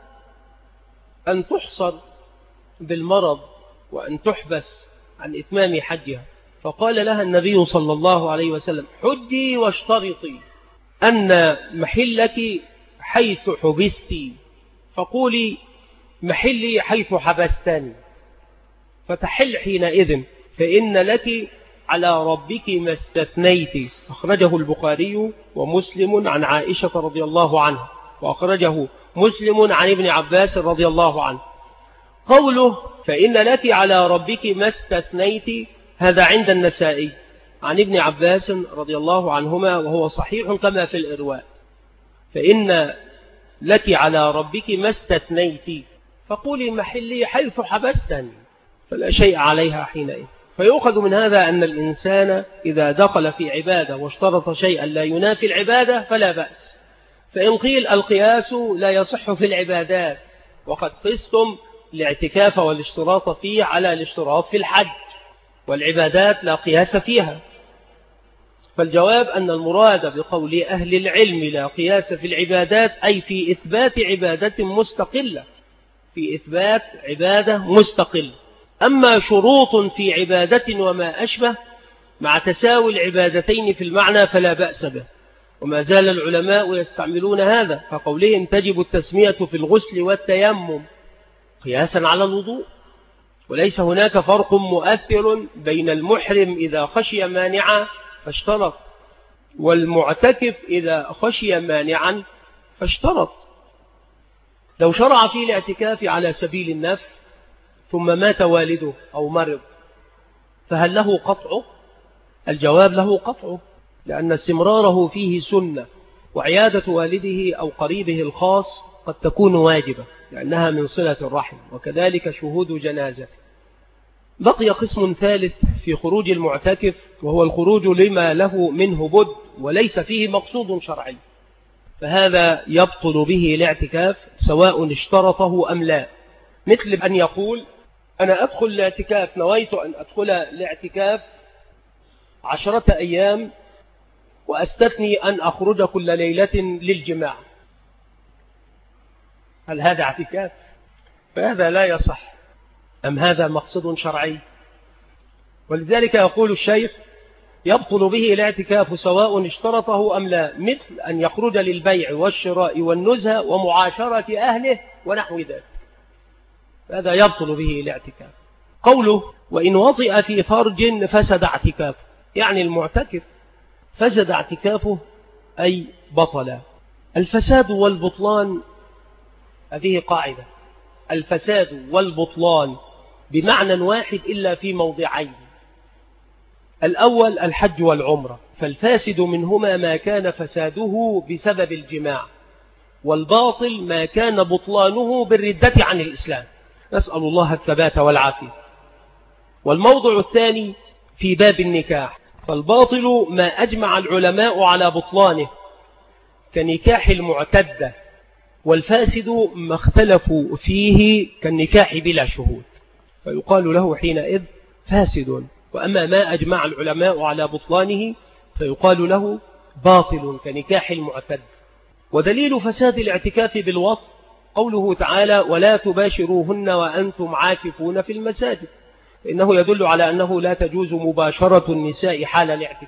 أن تحصر بالمرض وأن تحبس عن إتمام حجها، فقال لها النبي صلى الله عليه وسلم: حجي واشترطي أن محلك حيث حبستي، فقولي محلي حيث حبستني، فتحل حينئذ، فإن لك على ربك ما استثنيت. أخرجه البخاري ومسلم عن عائشة رضي الله عنها، وأخرجه مسلم عن ابن عباس رضي الله عنه. قوله فإن لك على ربك ما استثنيت هذا عند النسائي عن ابن عباس رضي الله عنهما، وهو صحيح كما في الإرواء: فإن لك على ربك ما استثنيت، فقولي محلي حيث حبستني، فلا شيء عليها حينئذ. فيؤخذ من هذا أن الإنسان إذا دخل في عبادة واشترط شيئا لا ينافي العبادة فلا بأس. فإن قيل القياس لا يصح في العبادات، وقد قستم الاعتكاف والاشتراط فيه على الاشتراط في الحج، والعبادات لا قياس فيها، فالجواب أن المراد بقول أهل العلم لا قياس في العبادات أي في إثبات عبادة مستقلة، في إثبات عبادة مستقلة. أما شروط في عبادة وما أشبه مع تساوي العبادتين في المعنى فلا بأس به، وما زال العلماء يستعملون هذا، فقولهم تجب التسمية في الغسل والتيمم قياسا على الوضوء، وليس هناك فرق مؤثر بين المحرم إذا خشي مانعا فاشترط، والمعتكف إذا خشي مانعا فاشترط. لو شرع في الاعتكاف على سبيل النفل ثم مات والده أو مرض، فهل له قطعه؟ الجواب له قطعه، لأن استمراره فيه سنة، وعيادة والده أو قريبه الخاص قد تكون واجبة لأنها من صلة الرحم، وكذلك شهود جنازة. بقي قسم ثالث في خروج المعتكف، وهو الخروج لما له منه بد وليس فيه مقصود شرعي، فهذا يبطل به الاعتكاف سواء اشترطه أم لا، مثل أن يقول أنا أدخل الاعتكاف، نويت أن أدخل الاعتكاف 10 أيام وأستثني أن أخرج كل ليلة للجماع، هل هذا اعتكاف؟ فهذا لا يصح، أم هذا مقصد شرعي؟ ولذلك يقول الشيخ يبطل به الاعتكاف سواء اشترطه أم لا، مثل أن يخرج للبيع والشراء والنزهة ومعاشرة أهله ونحو ذلك، هذا يبطل به الاعتكاف. قوله وإن وطئ في فرج فسد اعتكافه، يعني المعتكف فسد اعتكافه أي بطل. الفساد والبطلان هذه قاعدة، الفساد والبطلان بمعنى واحد إلا في موضعين: الأول الحج والعمرة، فالفاسد منهما ما كان فساده بسبب الجماع، والباطل ما كان بطلانه بالردة عن الإسلام، نسأل الله الثبات والعافية. والموضع الثاني في باب النكاح، فالباطل ما أجمع العلماء على بطلانه كنكاح المعتدة، والفاسد ما اختلفوا فيه كالنكاح بلا شهود، فيقال له حينئذ فاسد. وأما ما أجمع العلماء على بطلانه فيقال له باطل كنكاح المعتد. ودليل فساد الاعتكاف بالوطء قوله تعالى ولا تباشروهن وأنتم عاكفون في المساجد، إنه يدل على أنه لا تجوز مباشرة النساء حال الاعتكاف،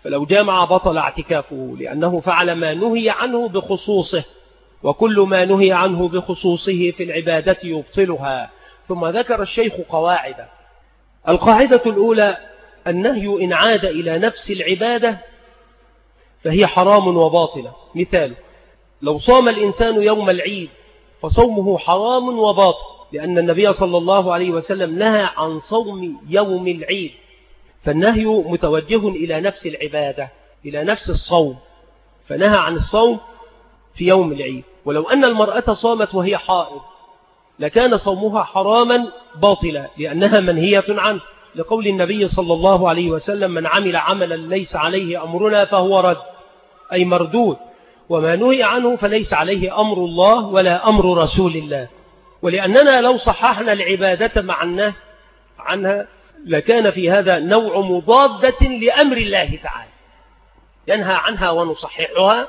فلو جامع بطل اعتكافه لأنه فعل ما نهي عنه بخصوصه، وكل ما نهي عنه بخصوصه في العبادة يبطلها. ثم ذكر الشيخ قواعد. القاعدة الأولى: النهي إن عاد إلى نفس العبادة فهي حرام وباطلة. مثال: لو صام الإنسان يوم العيد فصومه حرام وباطل، لأن النبي صلى الله عليه وسلم نهى عن صوم يوم العيد، فالنهي متوجه إلى نفس العبادة، إلى نفس الصوم، فنهى عن الصوم في يوم العيد. ولو أن المرأة صامت وهي حائض لكان صومها حراما باطلا، لأنها منهية عنه، لقول النبي صلى الله عليه وسلم: من عمل عملا ليس عليه أمرنا فهو رد، أي مردود، وما نهي عنه فليس عليه أمر الله ولا أمر رسول الله. ولأننا لو صححنا العبادة مع النهي عنها لكان في هذا نوع مضادة لأمر الله تعالى، ينهى عنها ونصححها.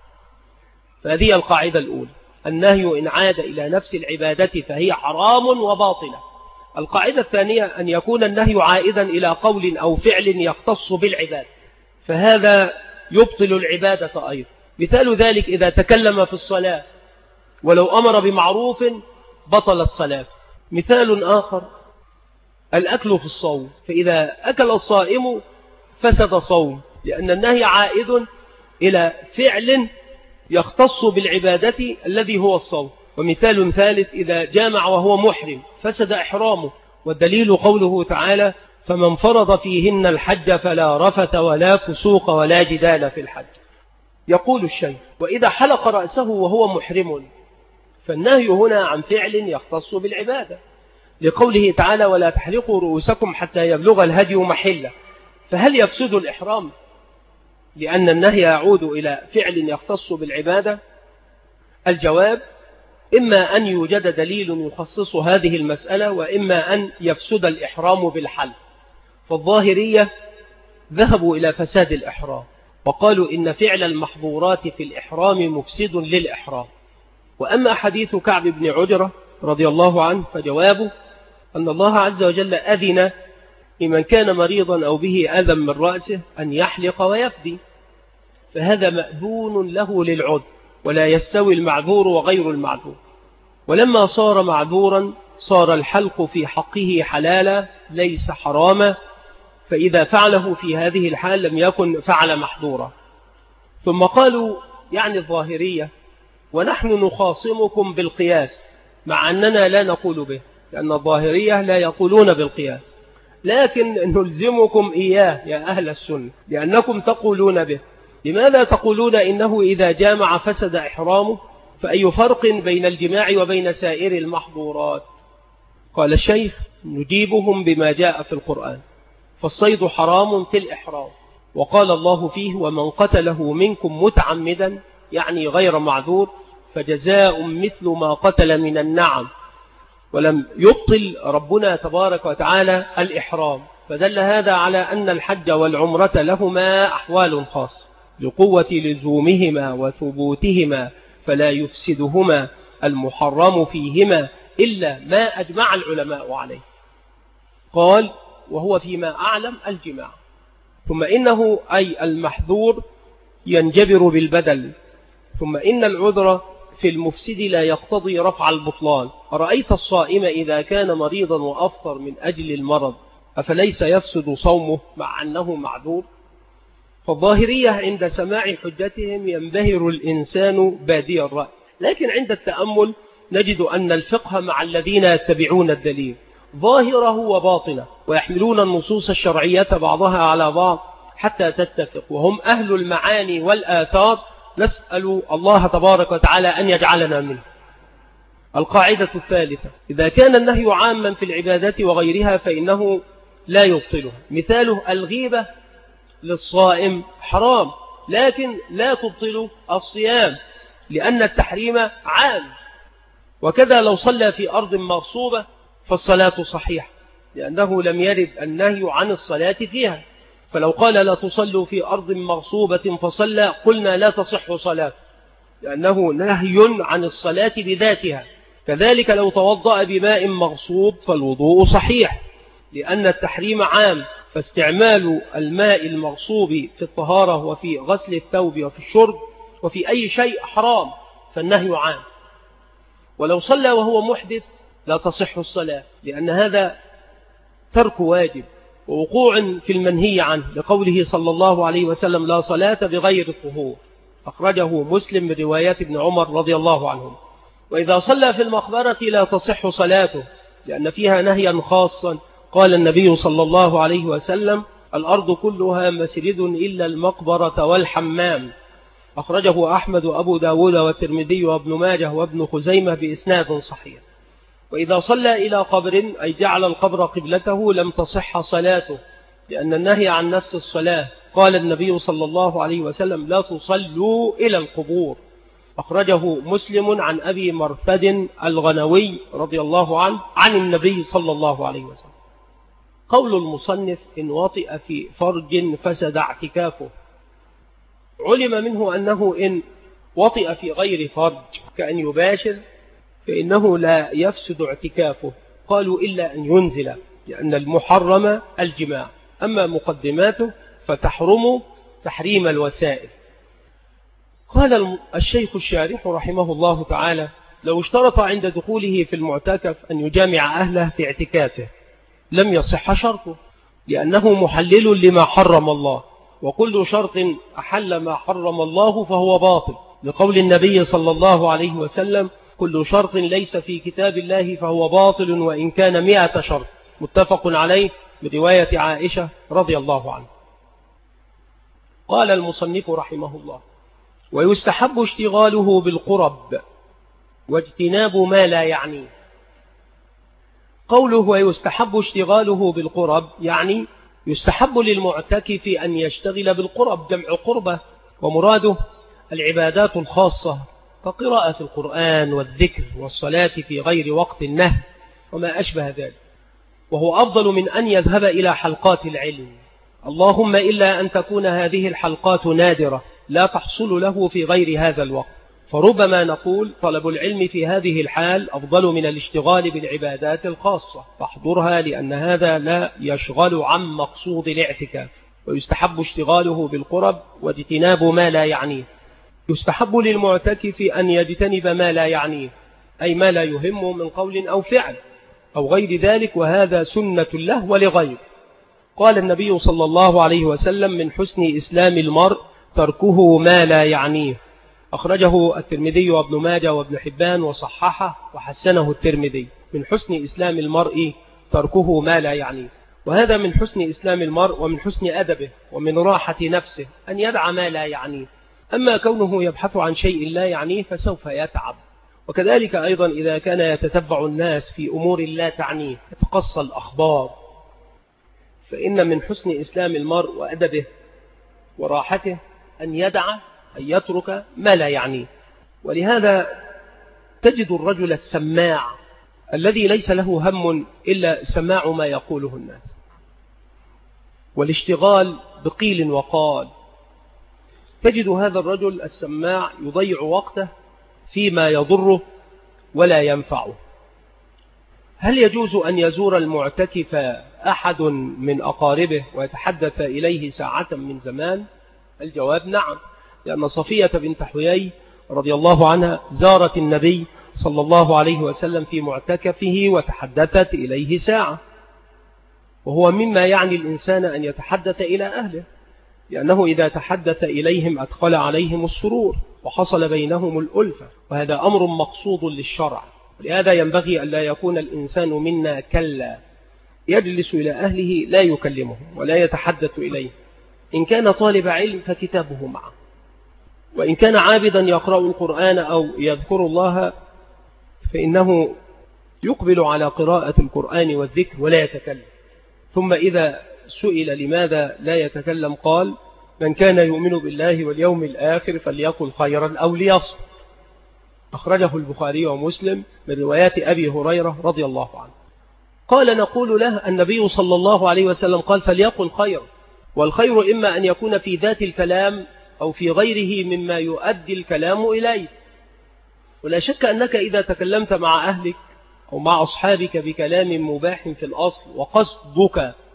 فهذه القاعدة الأولى: النهي إن عاد إلى نفس العبادة فهي حرام وباطلة. القاعدة الثانية: أن يكون النهي عائدا إلى قول أو فعل يختص بالعبادة، فهذا يبطل العبادة أيضا. مثال ذلك: إذا تكلم في الصلاة ولو أمر بمعروف بطلت صلاة. مثال آخر: الأكل في الصوم، فإذا أكل الصائم فسد صوم، لأن النهي عائد إلى فعل يختص بالعبادة الذي هو الصوم. ومثال ثالث: إذا جامع وهو محرم فسد إحرامه، والدليل قوله تعالى: فمن فرض فيهن الحج فلا رفث ولا فسوق ولا جدال في الحج. يقول الشيخ: وإذا حلق رأسه وهو محرم فالنهي هنا عن فعل يختص بالعبادة، لقوله تعالى: ولا تحلقوا رؤوسكم حتى يبلغ الهدي محله. فهل يفسد الإحرام لأن النهي يعود إلى فعل يختص بالعبادة؟ الجواب: إما أن يوجد دليل يخصص هذه المسألة، وإما أن يفسد الإحرام بالحلق. فالظاهرية ذهبوا إلى فساد الإحرام، وقالوا إن فعل المحظورات في الإحرام مفسد للإحرام. وأما حديث كعب بن عجرة رضي الله عنه فجوابه أن الله عز وجل أذن لمن كان مريضا أو به أذى من رأسه أن يحلق ويفدي، فهذا مأذون له للعذر، ولا يستوي المعذور وغير المعذور. ولما صار معذورا صار الحلق في حقه حلالا ليس حراما، فإذا فعله في هذه الحال لم يكن فعل محظورا. ثم قالوا يعني الظاهرية: ونحن نخاصمكم بالقياس، مع أننا لا نقول به، لأن الظاهرية لا يقولون بالقياس، لكن نلزمكم إياه يا أهل السنة لأنكم تقولون به. لماذا تقولون إنه إذا جامع فسد إحرامه؟ فأي فرق بين الجماع وبين سائر المحظورات؟ قال الشيخ: نجيبهم بما جاء في القرآن: فالصيد حرام في الإحرام، وقال الله فيه: ومن قتله منكم متعمدا، يعني غير معذور، فجزاء مثل ما قتل من النعم. ولم يبطل ربنا تبارك وتعالى الإحرام، فدل هذا على أن الحج والعمرة لهما أحوال خاصة لقوة لزومهما وثبوتهما، فلا يفسدهما المحرم فيهما إلا ما أجمع العلماء عليه. قال: وهو فيما أعلم الجماع. ثم إنه أي المحذور ينجبر بالبدل. ثم إن العذر في المفسد لا يقتضي رفع البطلان. أرأيت الصائم إذا كان مريضا وأفطر من أجل المرض أفليس يفسد صومه مع أنه معذور؟ فالظاهرية عند سماع حجتهم ينبهر الإنسان بادي الرأي، لكن عند التأمل نجد أن الفقه مع الذين يتبعون الدليل ظاهره وباطنه، ويحملون النصوص الشرعية بعضها على بعض حتى تتفق، وهم أهل المعاني والآثار. نسأل الله تبارك وتعالى أن يجعلنا منه. القاعدة الثالثة: إذا كان النهي عاما في العبادات وغيرها فإنه لا يبطله. مثاله: الغيبة للصائم حرام، لكن لا تبطل الصيام لأن التحريم عام. وكذا لو صلى في أرض مغصوبة فالصلاة صحيحة، لأنه لم يرد النهي عن الصلاة فيها. فلو قال: لا تصلوا في أرض مغصوبة فصلى، قلنا لا تصح صلاة، لأنه نهي عن الصلاة بذاتها. كذلك لو توضأ بماء مغصوب فالوضوء صحيح، لأن التحريم عام، فاستعمال الماء المغصوب في الطهارة وفي غسل الثوب وفي الشرب وفي أي شيء حرام، فالنهي عام. ولو صلى وهو محدث لا تصح الصلاة، لأن هذا ترك واجب ووقوع في المنهي عنه، لقوله صلى الله عليه وسلم: لا صلاة بغير الطهور. أخرجه مسلم من روايات ابن عمر رضي الله عنهم. وإذا صلى في المقبرة لا تصح صلاته، لأن فيها نهيا خاصا. قال النبي صلى الله عليه وسلم: الأرض كلها مسجد إلا المقبرة والحمام. أخرجه أحمد وأبو داود والترمذي وابن ماجه وابن خزيمة بإسناد صحيح. وإذا صلى إلى قبر أي جعل القبر قبلته لم تصح صلاته، لأن النهي عن نفس الصلاة. قال النبي صلى الله عليه وسلم: لا تصلوا إلى القبور. أخرجه مسلم عن أبي مرثد الغنوي رضي الله عنه عن النبي صلى الله عليه وسلم. قول المصنف: إن وطئ في فرج فسد اعتكافه. علم منه أنه إن وطئ في غير فرج كأن يباشر فإنه لا يفسد اعتكافه. قالوا: إلا أن ينزل، لأن المحرم الجماع، أما مقدماته فتحرم تحريم الوسائل. قال الشيخ الشارح رحمه الله تعالى: لو اشترط عند دخوله في المعتكف أن يجامع أهله في اعتكافه لم يصح شرطه، لأنه محلل لما حرم الله، وكل شرط أحل ما حرم الله فهو باطل، لقول النبي صلى الله عليه وسلم: كل شرط ليس في كتاب الله فهو باطل وإن كان 100 شرط. متفق عليه برواية عائشة رضي الله عنها. قال المصنف رحمه الله: ويستحب اشتغاله بالقرب واجتناب ما لا يعنيه. قوله ويستحب اشتغاله بالقرب يعني يستحب للمعتكف أن يشتغل بالقرب، جمع قربة، ومراده العبادات الخاصة كقراءة القرآن والذكر والصلاة في غير وقت النهي وما أشبه ذلك، وهو أفضل من أن يذهب إلى حلقات العلم، اللهم إلا أن تكون هذه الحلقات نادرة لا تحصل له في غير هذا الوقت، فربما نقول طلب العلم في هذه الحال أفضل من الاشتغال بالعبادات الخاصة، فاحضرها لأن هذا لا يشغل عن مقصود الاعتكاف. ويستحب اشتغاله بالقرب واجتناب ما لا يعنيه. يستحب للمعتكف أن يجتنب ما لا يعنيه، أي ما لا يهمه من قول أو فعل أو غير ذلك، وهذا سنة له ولغيره. قال النبي صلى الله عليه وسلم: من حسن إسلام المرء تركه ما لا يعنيه. أخرجه الترمذي وابن ماجه وابن حبان وصححه وحسنه الترمذي. من حسن إسلام المرء تركه ما لا يعنيه، وهذا من حسن إسلام المرء ومن حسن أدبه ومن راحة نفسه أن يدع ما لا يعنيه. أما كونه يبحث عن شيء لا يعنيه فسوف يتعب. وكذلك أيضا إذا كان يتتبع الناس في أمور لا تعنيه، يتقصى الأخبار، فإن من حسن إسلام المرء وأدبه وراحته أن يدع، أن يترك ما لا يعنيه. ولهذا تجد الرجل السماع الذي ليس له هم إلا سماع ما يقوله الناس والاشتغال بقيل وقال، تجد هذا الرجل السماع يضيع وقته فيما يضره ولا ينفعه. هل يجوز أن يزور المعتكف أحد من أقاربه ويتحدث إليه ساعة من زمان؟ الجواب نعم، لأن صفية بنت حيي رضي الله عنها زارت النبي صلى الله عليه وسلم في معتكفه وتحدثت إليه ساعة، وهو مما يعني الإنسان أن يتحدث إلى أهله، لأنه إذا تحدث إليهم أدخل عليهم السرور وحصل بينهم الألفة، وهذا أمر مقصود للشرع. لهذا ينبغي أن لا يكون الإنسان منا كلا يجلس إلى أهله لا يكلمهم ولا يتحدث إليه. إن كان طالب علم فكتابه معه، وإن كان عابدا يقرأ القرآن أو يذكر الله فإنه يقبل على قراءة القرآن والذكر ولا يتكلم. ثم إذا سئل لماذا لا يتكلم قال: من كان يؤمن بالله واليوم الآخر فليقل خيرا أو ليصمت. أخرجه البخاري ومسلم من روايات أبي هريرة رضي الله عنه. قال: نقول له النبي صلى الله عليه وسلم قال فليقل خيرا، والخير إما أن يكون في ذات الكلام أو في غيره مما يؤدي الكلام إليه. ولا شك أنك إذا تكلمت مع أهلك أو مع أصحابك بكلام مباح في الأصل وقصدك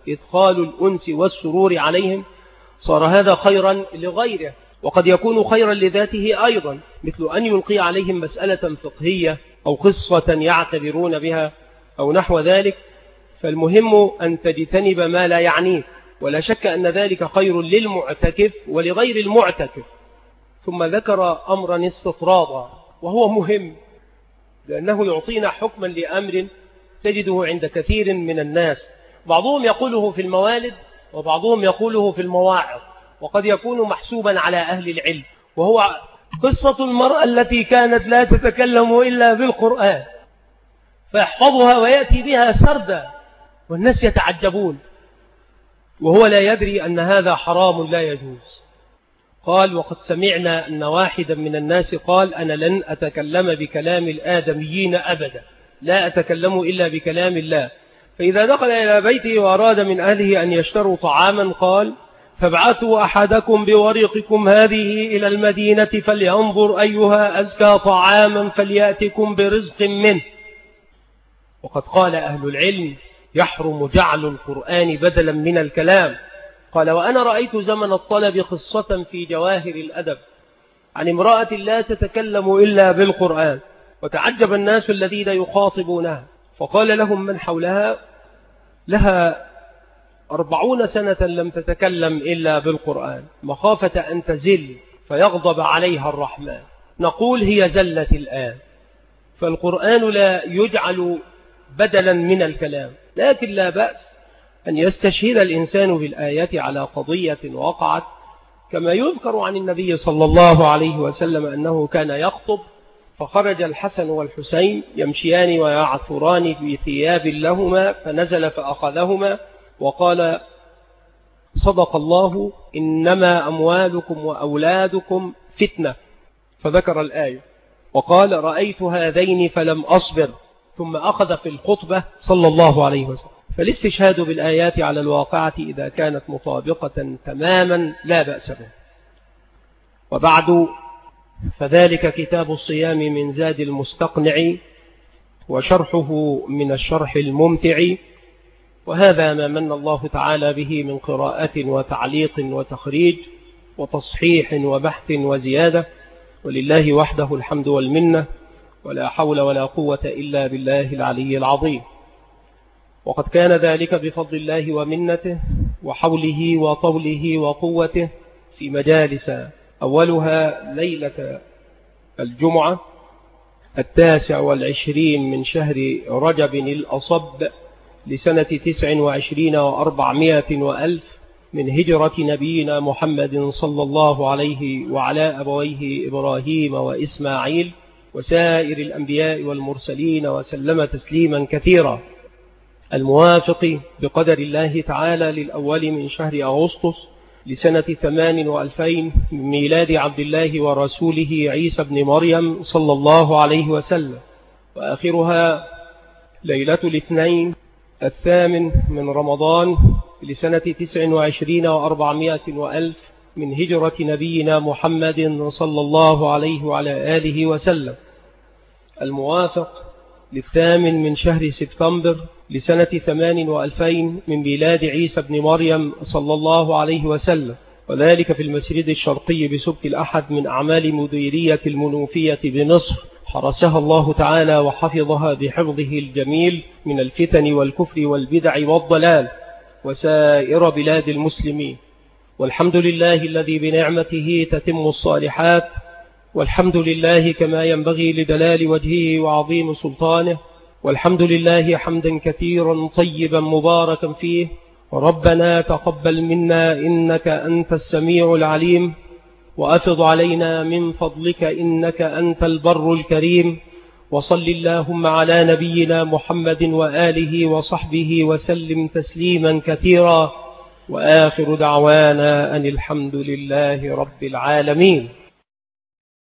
إدخال الأنس والسرور عليهم، صار هذا خيرا لغيره، وقد يكون خيرا لذاته أيضا، مثل أن يلقي عليهم مسألة فقهية أو قصة يعتبرون بها أو نحو ذلك. فالمهم أن تجتنب ما لا يعنيك، ولا شك أن ذلك خير للمعتكف ولغير المعتكف. ثم ذكر أمرا استطرادا وهو مهم، لأنه يعطينا حكما لأمر تجده عند كثير من الناس، بعضهم يقوله في الموالد وبعضهم يقوله في المواعظ، وقد يكون محسوبا على أهل العلم، وهو قصة المرأة التي كانت لا تتكلم إلا بالقرآن، فيحفظها ويأتي بها سردا والناس يتعجبون، وهو لا يدري أن هذا حرام لا يجوز. قال: وقد سمعنا أن واحدا من الناس قال: أنا لن أتكلم بكلام الآدميين أبدا، لا أتكلم إلا بكلام الله. فإذا دخل إلى بيته وأراد من أهله أن يشتروا طعاما قال: فابعثوا أحدكم بورقكم هذه إلى المدينة فلينظر أيها أزكى طعاما فليأتكم برزق منه. وقد قال أهل العلم: يحرم جعل القرآن بدلا من الكلام. قال: وأنا رأيت زمن الطلب قصة في جواهر الأدب عن امرأة لا تتكلم إلا بالقرآن، وتعجب الناس الذين يخاطبونها، فقال لهم من حولها: لها 40 سنة لم تتكلم إلا بالقرآن، مخافة أن تزل فيغضب عليها الرحمن. نقول: هي زلت الآن، فالقرآن لا يجعل بدلا من الكلام، لكن لا بأس أن يستشهد الإنسان بالآيات على قضية وقعت، كما يذكر عن النبي صلى الله عليه وسلم أنه كان يخطب، فخرج الحسن والحسين يمشيان ويعثران بثياب لهما، فنزل فأخذهما وقال: صدق الله، إنما أموالكم وأولادكم فتنة، فذكر الآية، وقال: رأيت هذين فلم أصبر، ثم أخذ في الخطبة صلى الله عليه وسلم. فالاستشهاد بالآيات على الواقعة إذا كانت مطابقة تماما لا بأس به. وبعد، فذلك كتاب الصيام من زاد المستقنع، وشرحه من الشرح الممتع، وهذا ما من الله تعالى به من قراءة وتعليق وتخريج وتصحيح وبحث وزيادة، ولله وحده الحمد والمنة، ولا حول ولا قوة إلا بالله العلي العظيم. وقد كان ذلك بفضل الله ومنته وحوله وطوله وقوته في مجالس، أولها ليلة الجمعة 29 من شهر رجب الأصب لسنة 29 و400 وألف من هجرة نبينا محمد صلى الله عليه وعلى أبويه إبراهيم وإسماعيل وسائر الأنبياء والمرسلين وسلم تسليما كثيرا، الموافق بقدر الله تعالى للأول من شهر أغسطس لسنة 28 من ميلاد عبد الله ورسوله عيسى بن مريم صلى الله عليه وسلم، وآخرها ليلة الاثنين 8 من رمضان لسنة 29 و400 وألف من هجرة نبينا محمد صلى الله عليه وعلى آله وسلم، الموافق 8 من شهر سبتمبر لسنة 28 من ميلاد عيسى بن مريم صلى الله عليه وسلم، وذلك في المسجد الشرقي بسبت الأحد من أعمال مديرية المنوفية بمصر، حرسها الله تعالى وحفظها بحفظه الجميل من الفتن والكفر والبدع والضلال وسائر بلاد المسلمين. والحمد لله الذي بنعمته تتم الصالحات، والحمد لله كما ينبغي لدلال وجهه وعظيم سلطانه، والحمد لله حمدا كثيرا طيبا مباركا فيه. ربنا تقبل منا إنك أنت السميع العليم، وأفض علينا من فضلك إنك أنت البر الكريم، وصل اللهم على نبينا محمد وآله وصحبه وسلم تسليما كثيرا، وآخر دعوانا أن الحمد لله رب العالمين.